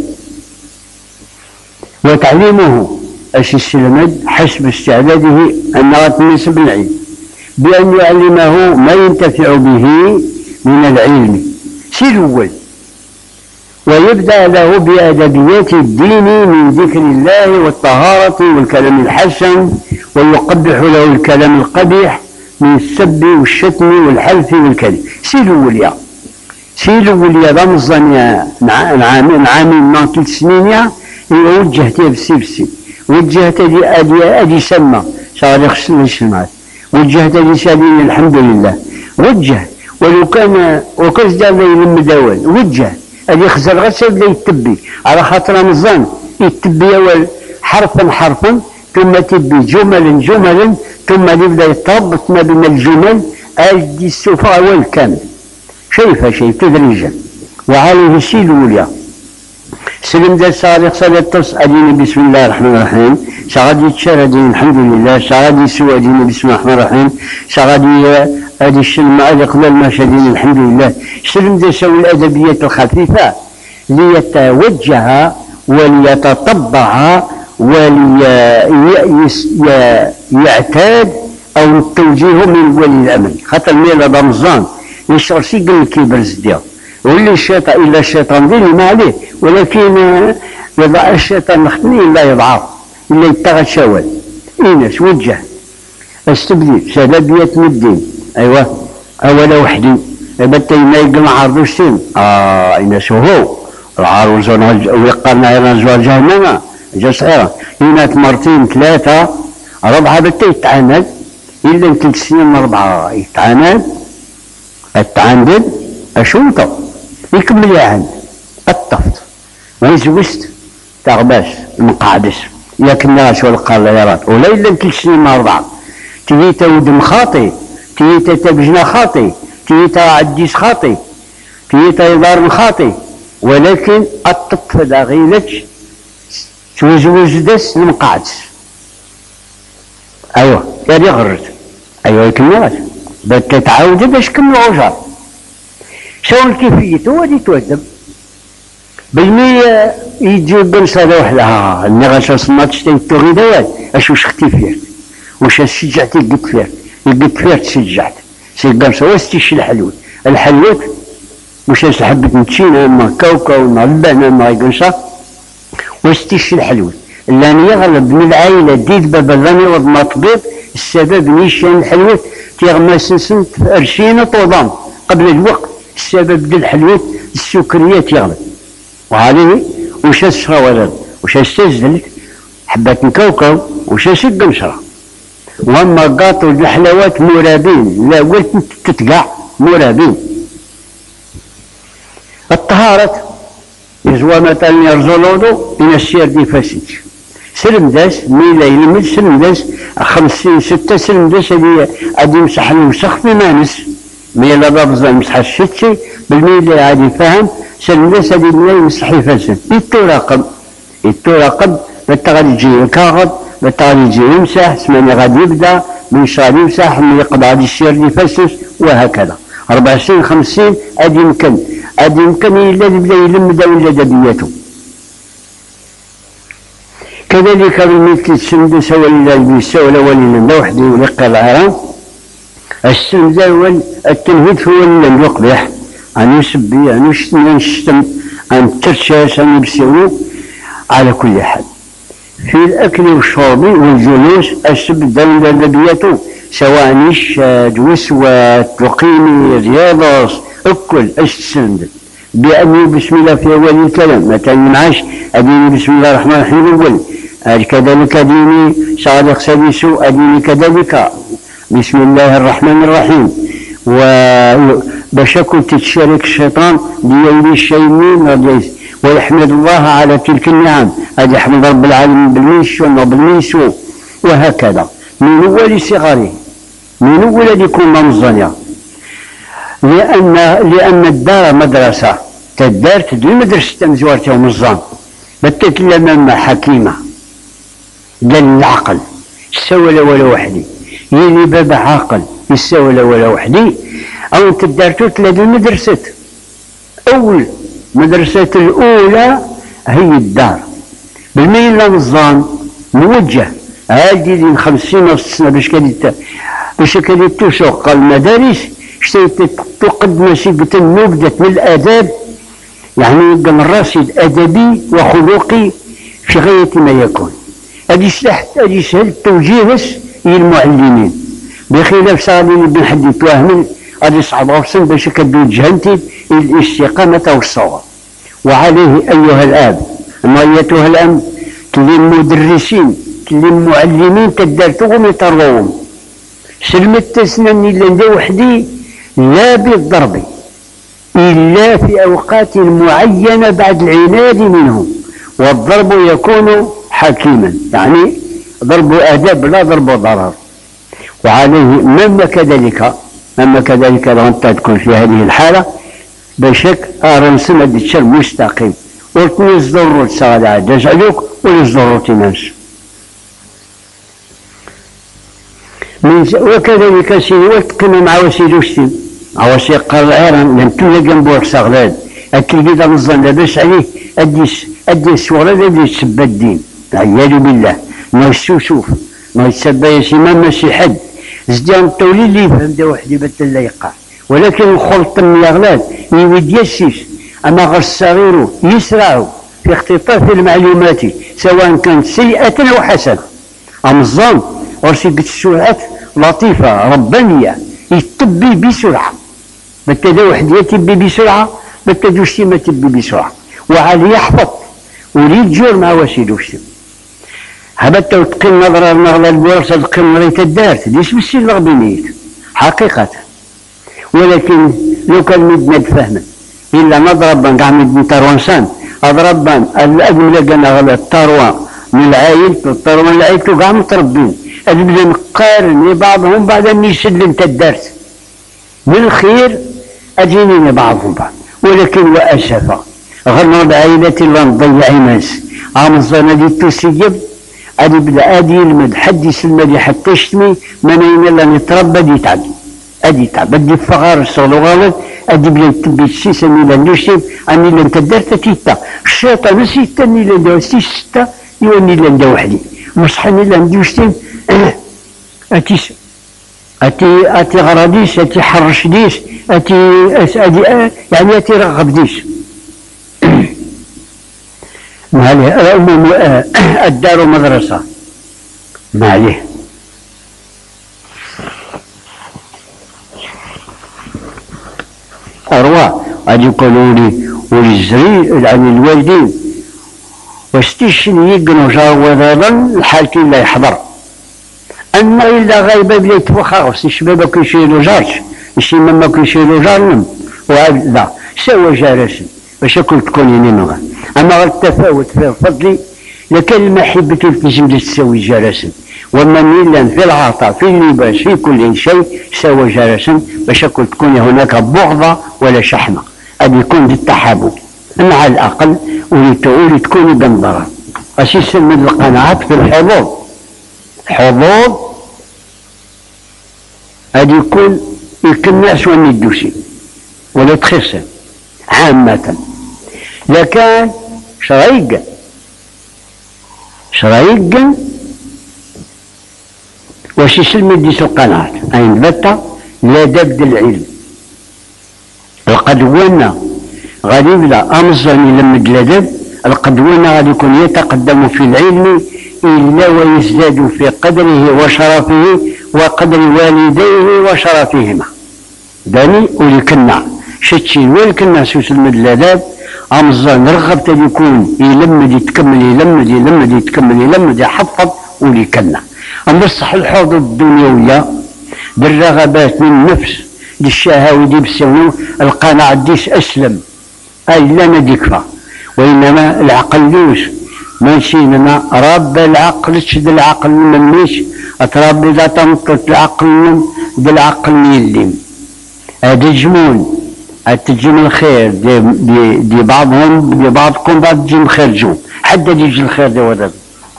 وتعليمه أشي السلمد حسب استعداده أن تناسب العلم بأن يعلمه ما ينتفع به من العلم سي الأول ويبدأ له بأدبيات الدين من ذكر الله والطهارة والكلام الحسن ويقبح له الكلام القبيح من السب والشتم والحلف والكذب سي الأول يا سي الأول يا رمضان يا نعامين نعامين من ثلاث سنين يا وجهتها بسي بسي وجهت هذه هذه هذه سمى صار يغسل الشمال وجهت هذه سالين الحمد لله وجه ولو كان وكاش دار لي المداول وجه هذه خسر غسل لا يتبي على خاطر رمضان يتبي اول حرفا حرفا ثم تبي جملا جملا ثم يبدا يتربط ما بين الجمل اجدي السفا اول كامل شايفه شيء تدريجا وعليه الشيء الاولى سلم ذا صالح صلاة تص أديني بسم الله الرحمن الرحيم شغادي تشار أديني الحمد لله شغادي سوى أديني بسم الله الرحمن الرحيم شغادي أدي الشلم أدي قبل ما شديني الحمد لله سلم ذا سوى الأدبيات الخفيفة ليتوجه وليتطبع وليعتاد أو التوجيه من ولي الأمر خاطر ميل رمضان يشعر سي قل الكبر زديا واللي الشيطان إلا الشيطان ديني ما عليه ولكن يضع الشيطان مختني إلا يضعف إلا يتغى شوال إيناس وجه استبديل سببية الدين أيوة أولا وحدي بتا ما يقل عرض السن آه إيناس هو العروس ويقرنا إلى زوال جهنم جا صغيرة إينات مرتين ثلاثة ربعة بتا يتعاند إلا ثلاث سنين أربعة يتعاند التعاندد أشوطه يكمل يعند الطفت ويزوست تغباس المقعدس لكن ناس والقال يا رات ولا إلا ثلاث سنين أربعة تيتا ودم خاطي تيتا تبجنا خاطي تيتا عديس خاطي تيتا يدار خاطي ولكن الطفت دا غيلتش توزوز دس المقعدس أيوه يا غرت أيوه يكملات بدا تعاود باش كملوا عشر شلون كيفيته هو اللي يتودب بالمية يجي بنصة وحدها النغاش صنات شتي تغيدات اش واش اختي فيك واش شجعتي قلت فيك قلت فيك تشجعت سي قرصة واستيش الحلوت الحلوت واش حبة نتشينا ما كاوكاو ما لبانة ما قنصة واستيش الحلوت لان يغلب من العائلة ديد بابا ظني وضما طبيب السبب نيشان الحلوت تيغماس سنت أرشين طوضان قبل الوقت السبب ديال الحلويات السكريات يغلب وعليه وش الصغا ولد وش استزدلت حبة كوكو وش سد مشرة واما قاطوا الحلوات مرابين لا قلت تتقع مرابين الطهارة يزوى مثلا يرزولودو إن السير دي فاسد سلم داس ميلا يلمد سلم داس خمسين ستة سلم داس هذه عادي يمسح الوسخ في مانس ميلا بابزا يمسح الشتي بالميلا عادي فاهم سلم داس هذه ميلا يمسح يفاسد يتراقب يتراقب بتغادي يجي كاغد بتغادي يجي يمسح ثمانية غادي يبدا من شهر يمسح من يقضى غادي السير دي فاسد وهكذا أربع سنين خمسين هذه يمكن هذه يمكن إلا يبدا يلمد ولا دبياته كذلك بالمثل السندس ولا البيسة ولا ولي لوحدي ولقى العرام السندس هو التنهيد هو اللي يقبح عن يسبي عن يشتم عن ترشاش عن يبسيونو على كل حال في الأكل والشرب والجلوس السب دل دبياته سواء نشاد وسوات وقيمي رياضة أكل السند بأني بسم الله في أول الكلام مثلا معاش أديني بسم الله الرحمن الرحيم الأول كذلك أديني صادق سديسو أديني كذلك بسم الله الرحمن الرحيم وبشكل تتشارك الشيطان ليولي الشيمين ويحمد الله على تلك النعم، هذا يحمد رب العالمين بالميش وبالميسو وهكذا من أول صغره، من أول اللي يكون ممزنيا، لأن لأن الدار مدرسة، تدار تدري مدرسة مزوارتها ومزان بتت لما حكيمة دل العقل سوى ولا وحدي يلي باب عاقل يسوى ولا وحدي. أو تدارتو ثلاث مدرسة، أول مدرسة الأولى هي الدار بالميل مزان موجه هادي دين خمسين سنة باش كانت باش كانت تسوق المدارس اشتيت تقدم سيقة نبذة من الآداب، يعني من الرصيد أدبي وخلقي في غاية ما يكون. هذه سهل هذه سهل توجيهس للمعلمين بخلاف صالين بن حديث واهمل هذه صعب غرسن باش كدو جهنتي الاستقامة والصواب. وعليه أيها الآب أما أيتها الأم تلين مدرسين تلين معلمين تدارتهم يطروهم سلمت تسنن إلا وحدي لا بالضرب إلا في أوقات معينة بعد العناد منهم، والضرب يكون حكيما يعني ضرب آداب لا ضرب ضرر. وعليه مما كذلك مما كذلك لو أنت تكون في هذه الحالة بشك أرنسم الدشر مستقيم وتنز ضرورة سغلا دجعلوك ولز ضرورة ناس. وكذلك سيوات كنا مع وسيلوشتي مع وسيل قرعيران لم تلقى جنبوك سغلاد أكل كذا نظن لاباس عليه أديس أديس صورة اللي تسبى الدين عياذ بالله ما يسوسوف ما يتسبى يسيما ماشي حد زدان الطولي اللي يفهم دا واحد يبت لا يقع، ولكن الخلط من الأغلال يود يسيس أما غير الصغير يسرع في اختطاف المعلومات سواء كانت سيئة أو حسنة. أمزان ورسيقة السرعات لطيفة ربانية يتبي بسرعة بتدا واحد يتبي بسرعة بتدا ما تبي بسرعة وعلي يحفظ وليد جور مع وسيله وشتم هبت تقي النظرة النغلة البورصة تقي مريت الدارت ليش بسي الغبينيت حقيقة. ولكن لو كان مدنا بفهمه إلا نضربا كاع مدنا تروانسان أضربا الأجمل كان التروان من العائل التروان من العائل كاع متربين أبدا نقارن بعضهم بعد أن يسلم تدارت بالخير أجيني بعضهم بعض. ولكن وأسفا غنوا العائلة اللي نضيع ناس عام الظنة دي تسيب أدي بدا أدي المد حدث المدي حتى يشتمي من أين اللي نتربى دي تعب أدي تعب أدي فغار الصغل غلط أدي بلا تبي السيسة ميلا نشتم أني لن تدارت تيتا الشيطان سيتا أني لن دو ستة يوني لن دو وحدي مصحني لن دو شتم أتي أتي أتي غراديس أتي حرش ديس أتي أتي يعني أتي رغب ديس ما عليه الدار مدرسة ما عليه. أروى غادي يقولوا لي والزري يعني الوالدين واستيشن يقنوا جاوضا الحالتي لا يحضر أما إلا غايبة بلا يتوخى الشباب كيشيلوا جارش الشيما ما كيشيلوا جارهم ولا سوى جارسن باش كنت تكوني نمغا. أما غير التفاوت في فضلي لكان المحبة تلتزم تسوي جرسا ومن إلا في العطاء في اللباس في كل شيء سوى جرسا باش كنت تكون هناك بغضة ولا شحمة أن يكون بالتحابب مع الأقل ولتقولي تكوني بنظرة أساسا من القناعات في الحضور. حضور أن يكون يكناس ونيدوسي ولا تخسر عامة لكان شريقا شريقا واش يسلم ديس القناعات أين بتا لا دبد العلم القدوانا غادي يبدا أمزن يلمد الأدب القدوانا غادي يكون يتقدم في العلم إلا ويزداد في قدره وشرفه وقدر والديه وشرفهما داني ولكنا شتشي ولكنا سيسلم الأدب أمزان رغب تليكون يلمد يتكمل يلمد يلمد يتكمل يلمد يحفظ وليكنا. أما الصح الحوض الدنيوية بالرغبات من النفس للشهوة دي بسوي القناعة ديس أسلم أي لا نديكفى وإنما العقل لوش ماشي إنما رب العقل تشد العقل من ميش أتربي إذا تنطط العقل بالعقل يلم هذا جمون التجم الخير دي, دي, دي بعضهم دي بعضكم بعض تجم خير جون حتى يجي الخير دي ولد.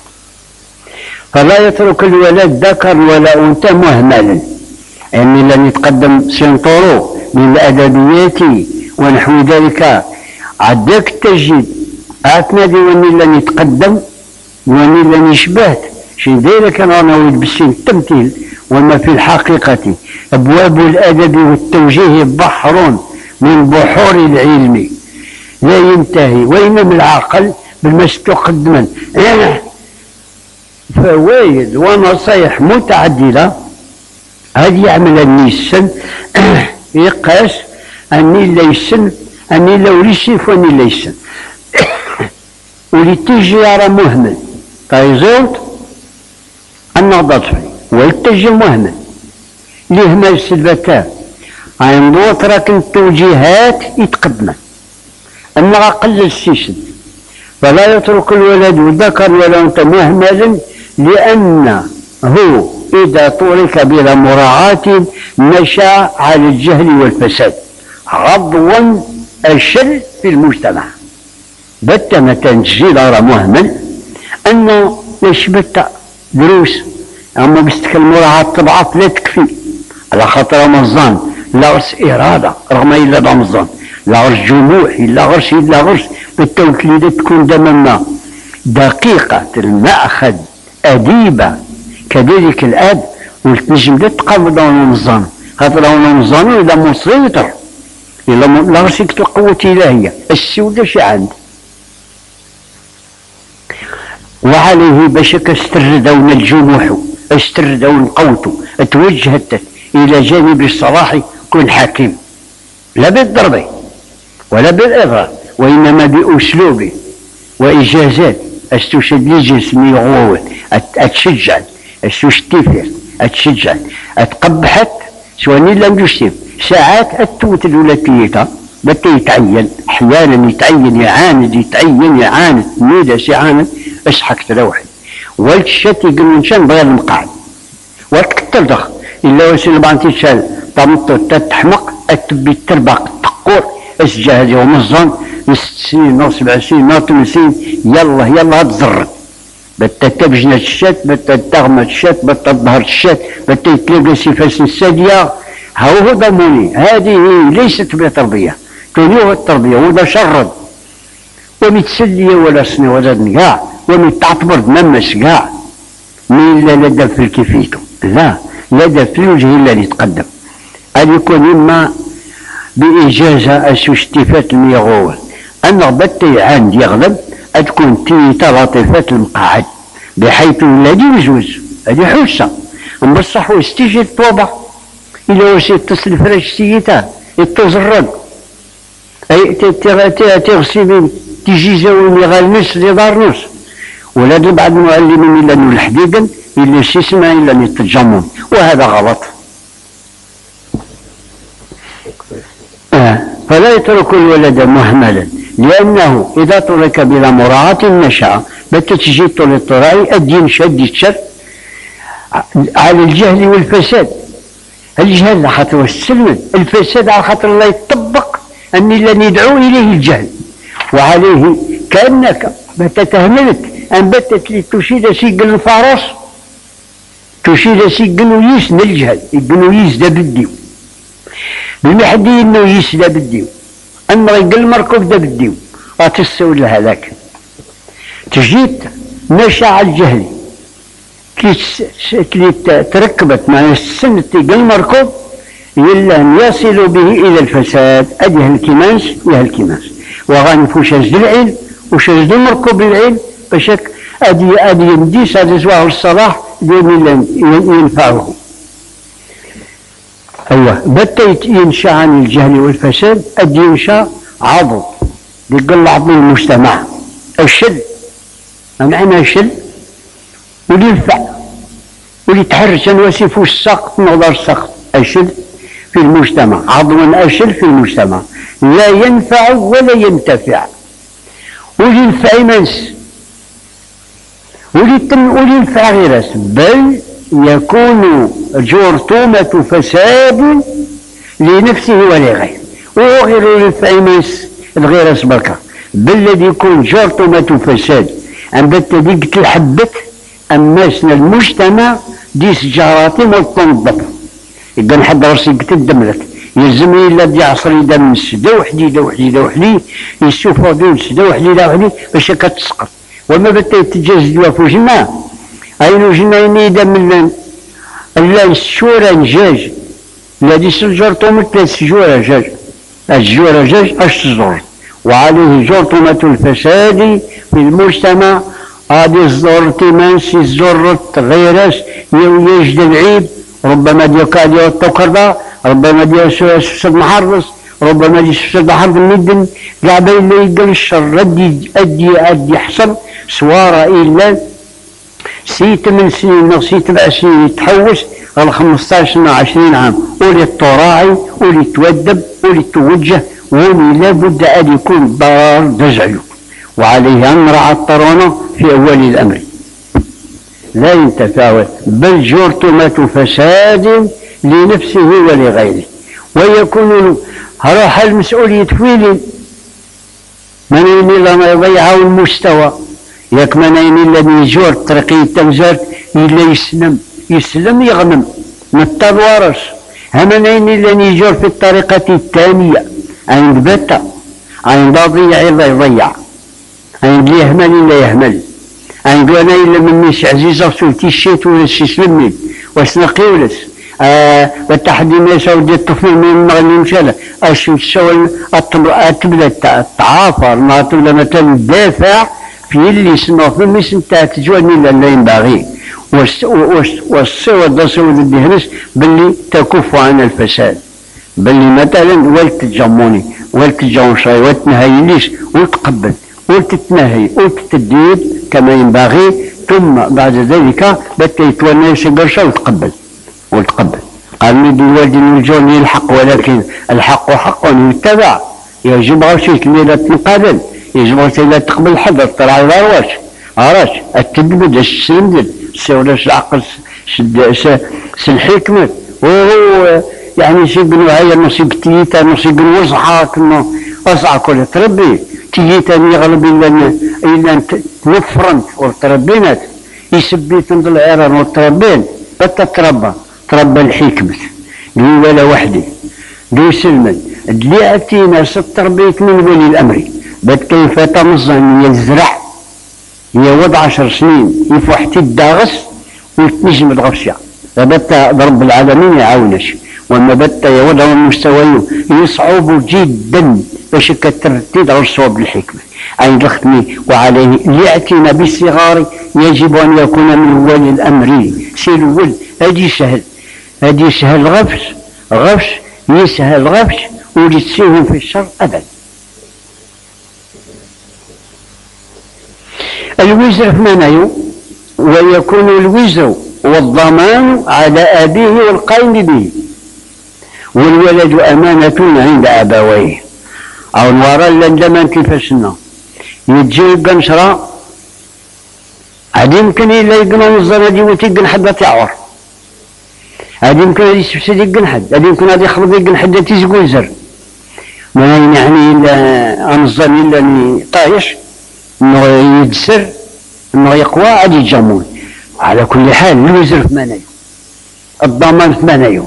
فلا يترك الولد ذكر ولا أنثى مهملا يعني لن يتقدم سنطورو من الأدبيات ونحو ذلك عدك تجد آتنا دي واني لن يتقدم واني لن يشبهت شي ذلك أنا نريد بالسين التمثيل وما في الحقيقة أبواب الأدب والتوجيه بحر من بحور العلم لا ينتهي وإنما العقل بالمستقدما فوائد ونصائح متعددة هذه يعمل النيسن يقاس أني ليسن أني لو ليسف وأني ليسن ولتجي يرى مهمل فيزولت النهضة فيه والتجي مهمل ليه ما السلبتان عنده ترك التوجيهات يتقدم أنه أقل السيسن فلا يترك الولد ذكر ولا أنت مهملا لأنه إذا ترك بلا مراعاة نشأ على الجهل والفساد غضوا الشر في المجتمع بت مثلا تجي راه مهمل أنه يشبت دروس أما بستك المراعاة طبعات لا تكفي على خاطر رمضان لا غرس إرادة رغم إلا رمضان لا غرس جموع إلا غرس إلا غرس بالتوكيد تكون دمنا دقيقة المأخذ أديبة كذلك الأب والتنجم لا تقابل رمضان خاطر رمضان إلا مسيطر إلا لا غرس يكتب قوة إلهية السودة شي عند وعليه باش كاستردون الجموح استردون قوته توجهت إلى جانب الصلاح كن حكيم لا بالضرب ولا بالإضراب وإنما بأسلوب وإجازات استشد لي جسمي غوت أتشجع استشتفر أتشجع أتقبحت سواني لم يشتف ساعات أتوتل ولا تيتا بتا يتعين أحيانا يتعين يعاند يتعين يعاند ميدس يعاند أسحك تلوحي والشتي يقول إنسان بغير المقعد وتكتل ضخ إلا وسيل بانتي تشال طمطو تتحمق أتبي تربق تقور أسجاهد يوم الظن ست سنين نو سبع سنين نو ثمان سنين يلا يلا تزرد بتا تبجنة الشات بتا تغمة الشات بتا تظهر الشات بتا يتلاقى سفاس السادية هو هو ضموني هذه ليست بتربية توليه التربية وده شرد ومتسلية ولا سنة ولا نقاع ومتعتبر ممس قاع من لا لدى في الكفيتو لا لدى في الوجه إلا يتقدم أن يكون إما بإجازة أسوستيفات الميغول أن بتي عند يغلب أتكون تيتا لطيفات المقعد بحيث لا يجوز هذه حوسة أما الصح واستيجي الطوبة إلا وسيت تصل فرش سيتا التزرد أي تغسل تيجي زاوي غال نص لدار نص ولا بعد معلمين إلا أنه الحديقا إلا سيسمع إلا أن يتجمم وهذا غلط. آه. فلا يترك الولد مهملا لأنه إذا ترك بلا مراعاة نشأ بتتجيط للطرائي الدين شد الشر على الجهل والفساد. الجهل على خاطر السلم الفساد على خاطر الله يطبق أني لن يدعو إليه الجهل وعليه كأنك بتتهملت أن بتت لتشيد سيقل الفارس تشيد سيقل ويس نلجهل يقل ويس دا بديو بالمحدي إنه يس دا بديو أنه يقل مركب دا بديو وتسوي الهلاك تجيت نشع الجهل كي تركبت مع السنة يقل مركب إلا أن يصل به إلى الفساد أدي هالكماس وهالكماس وغانفو شجد العلم وشجد المركب العلم بشك أدي أدي يمديس هذا زواه الصلاح دون ينفعه. أيوة بتيت ينشأ عن الجهل والفساد أدي ينشأ عضو يقل عضو المجتمع الشل معنى الشل ولينفع وليتحرش وصفه السقط نظر السقط الشل في المجتمع عضو أشل في المجتمع لا ينفع ولا ينتفع ولي ينفع يمنس ولي تم ولي ينفع غير بل يكون جرثومة فساد لنفسه ولغيره، وهو غير ينفع يمنس الغير بركة، بل الذي يكون جرثومة فساد أم بتديك الحبت أماسنا المجتمع دي سجاراتي والتنظف يبقى نحد راسي تدملت يلزمني الا دي عصري دا من السدا وحدي دا وحدي دا وحدي يسوفوا دون السدا وحدي دا وحدي باش كتسقط وما بتا يتجاز في جنا اين جنا ينيدا من لا الشورى نجاج لا دي سجرتهم مثل السجورة جاج السجورة جاج اش تزور وعليه جرثومة الفساد في المجتمع هذه الزور تمانسي الزور غيرس يوجد العيب ربما ديال كاديو التوكردا ربما ديال سفسد محرص ربما ديال سفسد محرص المدن كاع باين لا يقل الشر ادي ادي ادي يحصل سوارة الا سي ثمان سنين او سي سبع سنين يتحوس على خمسطاش عشرين عام ولي التراعي ولي تودب ولي توجه ولي لابد ان يكون ضرر دزعلو وعليه ان نرعى الطرونه في اول الامر لا يتفاوت بل جرثومة فساد لنفسه ولغيره ويكون راح المسؤولية فيلي من يمي لما يضيعه المستوى ياك من يمي الذي يجور طريقية تمزارت إلا يسلم يسلم يغنم نضطر ورش هم يمي الذي يجور في الطريقة الثانية عند بتا عند ضيع إلا يضيع عند يهمل إلا يهمل عند أنا إلا منيش عزيزة سلتي الشيت ولا سلمي واسنقي ولس آه والتحدي ما يساوي ديال الطفل من المغرب مشاله اش تساوي تبدا تعافر ما تبدا مثلا دافع في اللي سنوف من اسم تاع تجواني لا ينبغي والصوى الدسوي الدهرس باللي تكف عن الفساد باللي مثلا ولت تجموني ولت تجونشاي ولت تنهيليش وتقبل ولتتنهي ولتتديد كما ينبغي ثم بعد ذلك بدا يتولى شي وتقبل وتقبل قال لي بالوالد والجون يلحق ولكن الحق حق يتبع يجب غشي الليله تنقابل يجب غشي لا تقبل حد طلع الرواش عراش التدبد السندل سولاش العقل الحكمه وهو يعني شي بنو هاي نصيب تيتا نصيب وزعاك انه وزعك ولا تربي تيتا يغلب الا الا تنفرنت وتربينات يسبي تنضل العيران وتربين بتتربى تربى الحكمة لي ولا وحدي لي سلما اللي اتينا التربية من ولي الامر بد كيف تمزن يزرع هي وضع عشر سنين يفوح الداغس وتنجم الغرشة فبت رب العالمين يعاونش وما بت يوضع المستوى يصعب جدا باش كترتيد على الصواب الحكمة عند الختمي وعليه ليأتينا بالصغار يجب ان يكون من ولي الامر سي الولد هادي سهل هادي سهل غفش غفش يسهل غفش ولي تسيهم في الشر ابدا الوزر في منايو ويكون الوزر والضمان على ابيه والقائم به والولد امانة عند ابويه او نورا لندما كيفاشنا يجي قنشرة عاد يمكن الا يقنون الزنادي وتيقن حدا تعور هذا يمكن هذا يسبسد يقن حد هذا يمكن هذا يخلط يقن حد تيزقون زر ما يعني الا انظن الا اني طايش انه يدسر انه يقوى عاد يتجمون على كل حال الوزر في منايو الضمان في منايو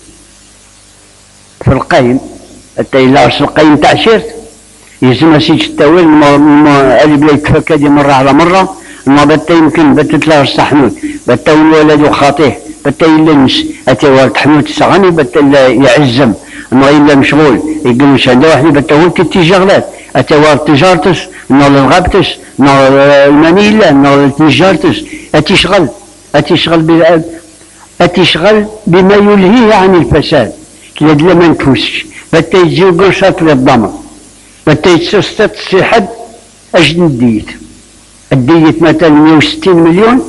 في القيم حتى الا عرس القيم تاع شيرت يلزم سيج التاويل اللي بلا يتفك هذه مره على مره ما بتا يمكن بتا تلاقي الصحنوت بتا الولد وخاطيه بتا الا نس اتى ولد حنوت الصغاني بتا الا يعزم انه الا مشغول يقول عنده واحد بتا هو التجارات اتى ولد تجارتس انه الغابتس انه المنيله انه تجارتس اتشغل اتشغل اتشغل بما يلهيه عن الفساد لاد ما نتفوسش بتا يجي قرشات للضمان بتا يتسوستات في حد اجن الديت الديت مثلا مئة وستين مليون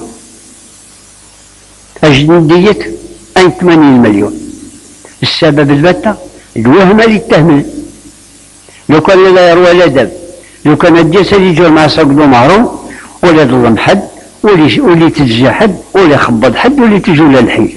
اجن الديت اي ثمانين مليون السبب البتة الوهم اللي تهمل لو كان لا يروى لا دم لو كان الجسد يجور مع ساقدو معروف ولا يظلم حد ولا ولا تتجا حد ولا يخبط حد ولا تجو للحيل.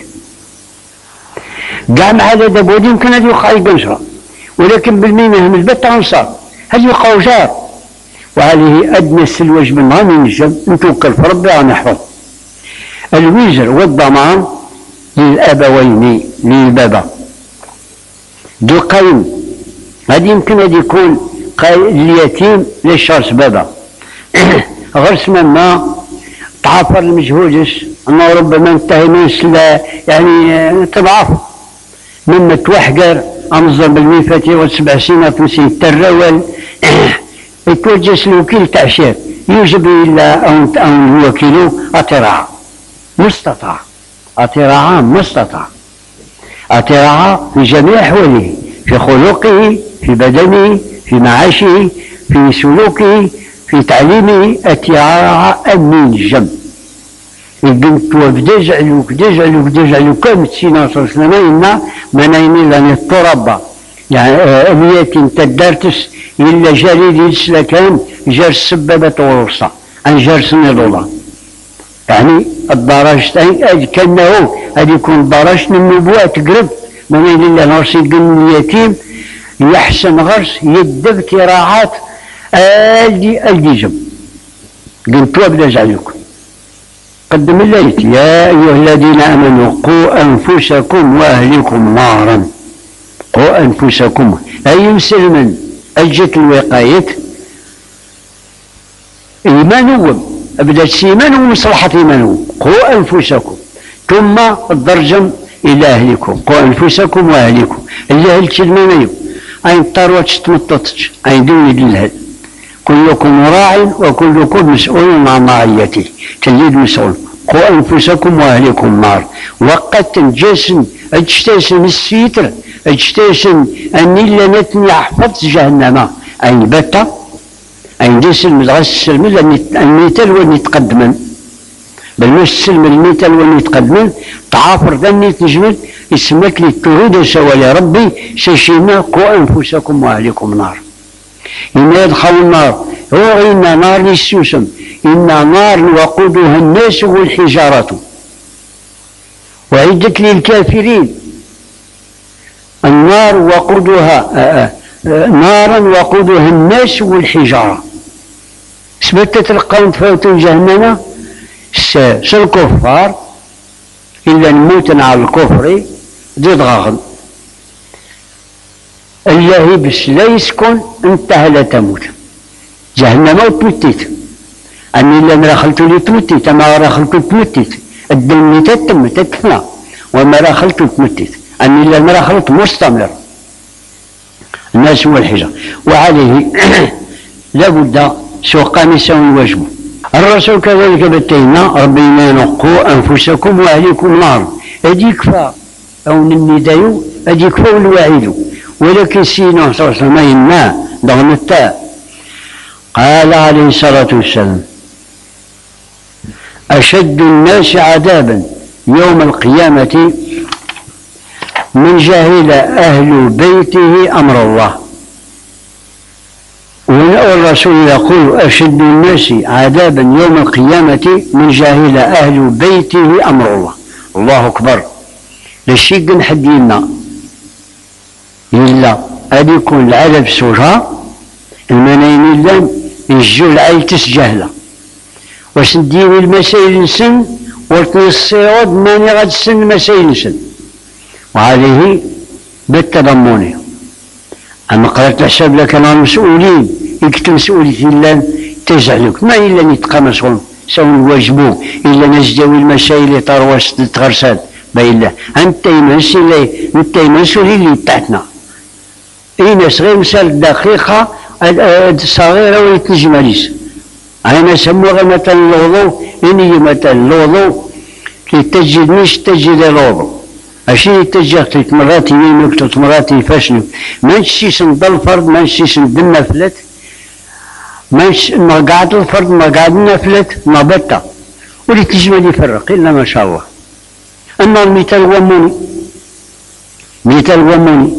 كاع مع هذا دابا يمكن هذا يوقع يقنشرة، ولكن بالميمه من البت عنصر هذا يوقع جار. وهذه ادنى السلوج من نهار من الجب نتوكل في ربي غنحفظ. الوزر والضمان للابوين للبابا دو قايم. هذا يمكن هذا يكون اليتيم للشرس بابا غرس ما تعافر المجهوجس انه ربما انتهي من سلا يعني تضعف مما توحقر امزر بالميفتي وسبع سنين تمسي ترول يتوجس الوكيل تعشير يوجب الا او او الوكيل اطراع مستطاع اطراع مستطاع اطراع في جميع احواله، في خلقه، في بدنه، في معاشه، في سلوكه، في تعليمه. اطراع امين الجنب قلت وبدا جعلو كدا جعلو كدا جعلو كامل سينا صلى الله عليه وسلم منايني لان التربه يعني اليتيم تدارتس الا جاري يسلا كان جار السبابه والوسطى ان جار سنيضولا يعني الدرجتين كانه هذه يكون درجه من النبوه تقرب منايني الله نرسي قن اليتيم يحسن غرس يدب تراعات الدي الديجم قلت وبدا جعلوك قدم الليل يا أيها الذين آمنوا قوا أنفسكم وأهلكم نارا. قوا أنفسكم أي مسلما أجت الوقاية إيمانهم أبدأ إيمانهم ومصلحة إيمانهم. قوا أنفسكم ثم الدرجم إلى أهلكم. قوا أنفسكم وأهلكم الجهل كلمة أين طروة تمطتش أين دون الجهل. كلكم راع وكلكم مسؤول عن رعيته تليد مسؤول. قوا أنفسكم وأهلكم نار. وقت جسن اجتسن السيتر اجتسن أني لنتني أحفظ جهنم أين بتا أين جسن مدغس السلم المثال واني تقدمن بل مش السلم المثال واني تقدمن تعافر ذني تجمد اسمك للتهود سوالي ربي ششينا. قوا أنفسكم وأهلكم نار. إن يدخل النار هو إن نار للسوسم إن نار وقودها الناس والحجارة وعدت للكافرين. النار وقودها آآ آآ نارا وقودها الناس والحجارة. سبتت القوم فوتوا جهنم الكفار إلا نموتنا على الكفر ضد غاغن الله بس لا يسكن انتهى لا تموت جهنم وتمتت أني لما رخلت لي تمتت ما رخلت تمتت الدم تتم تتفنى وما رخلت تمتت أني لما رخلت مستمر الناس والحجر. وعليه لابد سوقان يسوي واجبه. الرسول كذلك بتينا ربنا نقوا أنفسكم وأهليكم نار. هذه يكفى أو النداء هذه يكفى الوعيد. ولكن سينا صلى الله عليه وسلم إنا ضغن التاء قال عليه الصلاة والسلام أشد الناس عذابا يوم القيامة من جهل أهل بيته أمر الله. والرسول يقول أشد الناس عذابا يوم القيامة من جهل أهل بيته أمر الله. الله أكبر للشيء حدينا إلا أن يكون العذاب سجها المناين اللام يجوا العيلتس جهلة واش نديرو المسائل نسن ورتني الصيود ماني غاد سن المسائل نسن. وعليه بالتضمن أما قرأت حساب لك أنا المسؤولين يكتب مسؤولية الله تجعلك ما إلا نتقمصهم سوى الواجبو إلا نزدوي المسائل ترواش تغرسات بإلا أنت يمنسي لي أنت يمنسي اللي تحتنا إينا صغير مسال دقيقة صغيرة ويتنجماليس أنا سموها مثلا الوضوء إني مثلا الوضوء كي تجد مش تجد الوضوء أشي تجد مرات يمينك مرات يفشل ما نشيش نضل فرد ما نشيش ندم نفلت ما قعد الفرد ما قعد نفلت ما بتا ولي تجمل يفرق إلا ما شاء الله. أما المثال وموني مثال وموني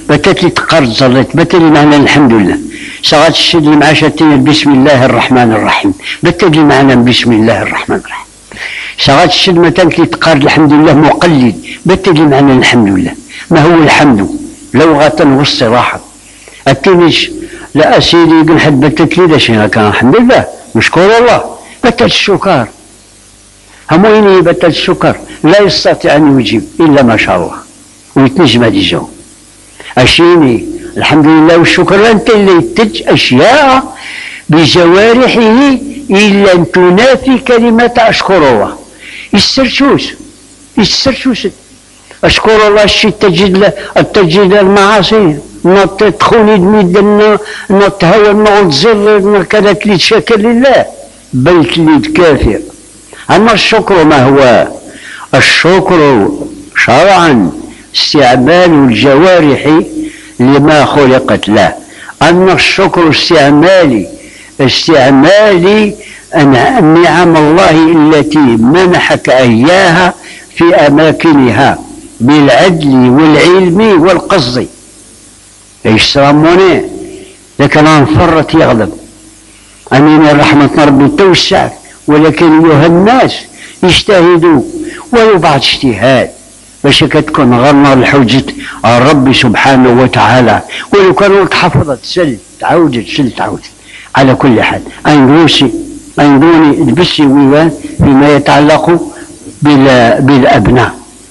بتت لي تقرض زلت بتت لي معنى الحمد لله ساعات الشد المعاشتين بسم الله الرحمن الرحيم بتت لي معنى بسم الله الرحمن الرحيم ساعات الشد ما تنك لي تقرض الحمد لله مقلد بتت لي معنى الحمد لله ما هو الحمد لغة واصطلاحا التنش لا سيدي يقول حد بتت لي ده كان الحمد لله مشكور الله بتت السكر همويني بتت السكر لا يستطيع أن يجيب إلا ما شاء الله ويتنجم هذه الجو أشيني الحمد لله والشكر أنت اللي تج أشياء بجوارحه إلا أن تنافي كلمة أشكر الله السرشوس السرشوس أشكر الله الشيء تجد تجد المعاصي نط تخوني دميدنا نط هوا نغض زر كذا كليد شاكر لله بل كليد كافر أما الشكر ما هو الشكر شرعا استعمال الجوارح لما خلقت له أما الشكر استعمال استعمال نعم الله التي منحك إياها في أماكنها بالعدل والعلم والقصد يسرموني لكن انفرت يغلب أمين رحمة ربي توسع ولكن أيها الناس يجتهدوا ولو بعض اجتهاد باش كتكون غرنا الحجة الرب سبحانه وتعالى ولو كانوا تحفظت سل تعودت سل تعودت على كل حال أندوسي أندوني البسي ويوان فيما يتعلق بالأبناء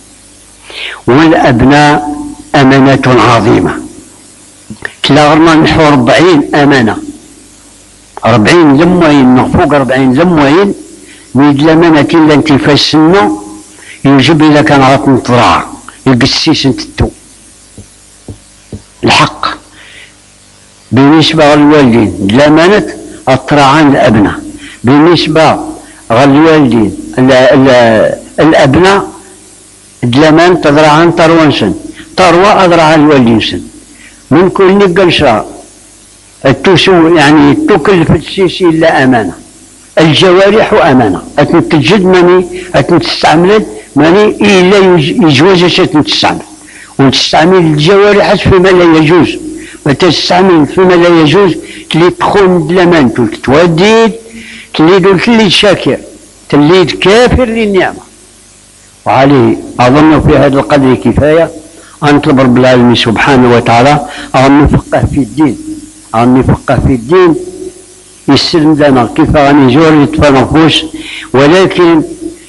والأبناء أمانة عظيمة تلاغرنا نحو أربعين أمانة أربعين لموين فوق أربعين لموين ميد الأمانة إلا انتفاع السنة يجب إذا كان غات نطرع يقسيس انتتو الحق بالنسبة للوالدين الأمانة الطرعان الأبناء بالنسبة للوالدين الأبناء الأمانة تضرعان طروان سن طروة أضرعان الوالدين سن من كل نقنشرة التوسو يعني تكلف السيسي إلا أمانة الجوارح أمانة أتنتجد ماني أتنتستعمل ماني إلا يجوز أتنتستعمل وتستعمل الجوارح فيما لا يجوز وتستعمل فيما لا يجوز تلي تخون دلامان توديد تلي دول تلي شاكر تلي كافر للنعمة وعليه أظن في هذا القدر كفاية أنطلب رب العالمين سبحانه وتعالى أن نفقه في الدين أن نفقه في الدين يسلم لنا كيف غني زور يتفنفوس ولكن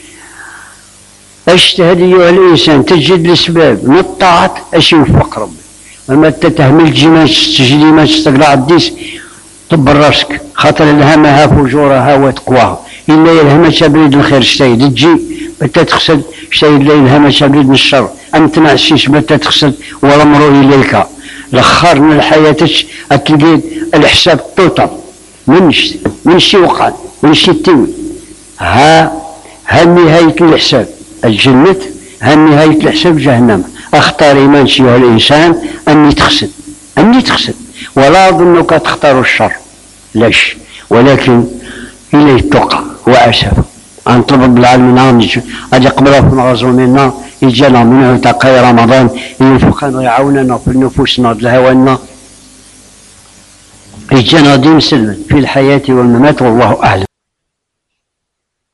اجتهد أيها الإنسان تجد الأسباب من الطاعات أش يوفق ربي وما تتهمل جيماش تجلي ما تستقلع الديس طب راسك خاطر الهمها فجورها وتقواها إلا يلهمها شبريد الخير السيد تجي بتا تخسد شيء لا يلهمها شبريد من الشر أم تنعسيش بتا تخسد والأمر إليك لخر من حياتك أتلقيت الحساب توتر منش منشي وقع منشي تيوي ها ها نهاية الحساب الجنة ها نهاية الحساب جهنم اختار إيمانشي الإنسان أني تخسد أني تخسد ولا أظنك تختار الشر ليش ولكن إليه تقع وأسف أن طلب العالمين عنك أجي قبله في مغزوننا يجينا منه تقي رمضان ينفقنا ويعاوننا في نفوسنا الهوانا يجينا دين سلما في الحياة والممات والله أعلم.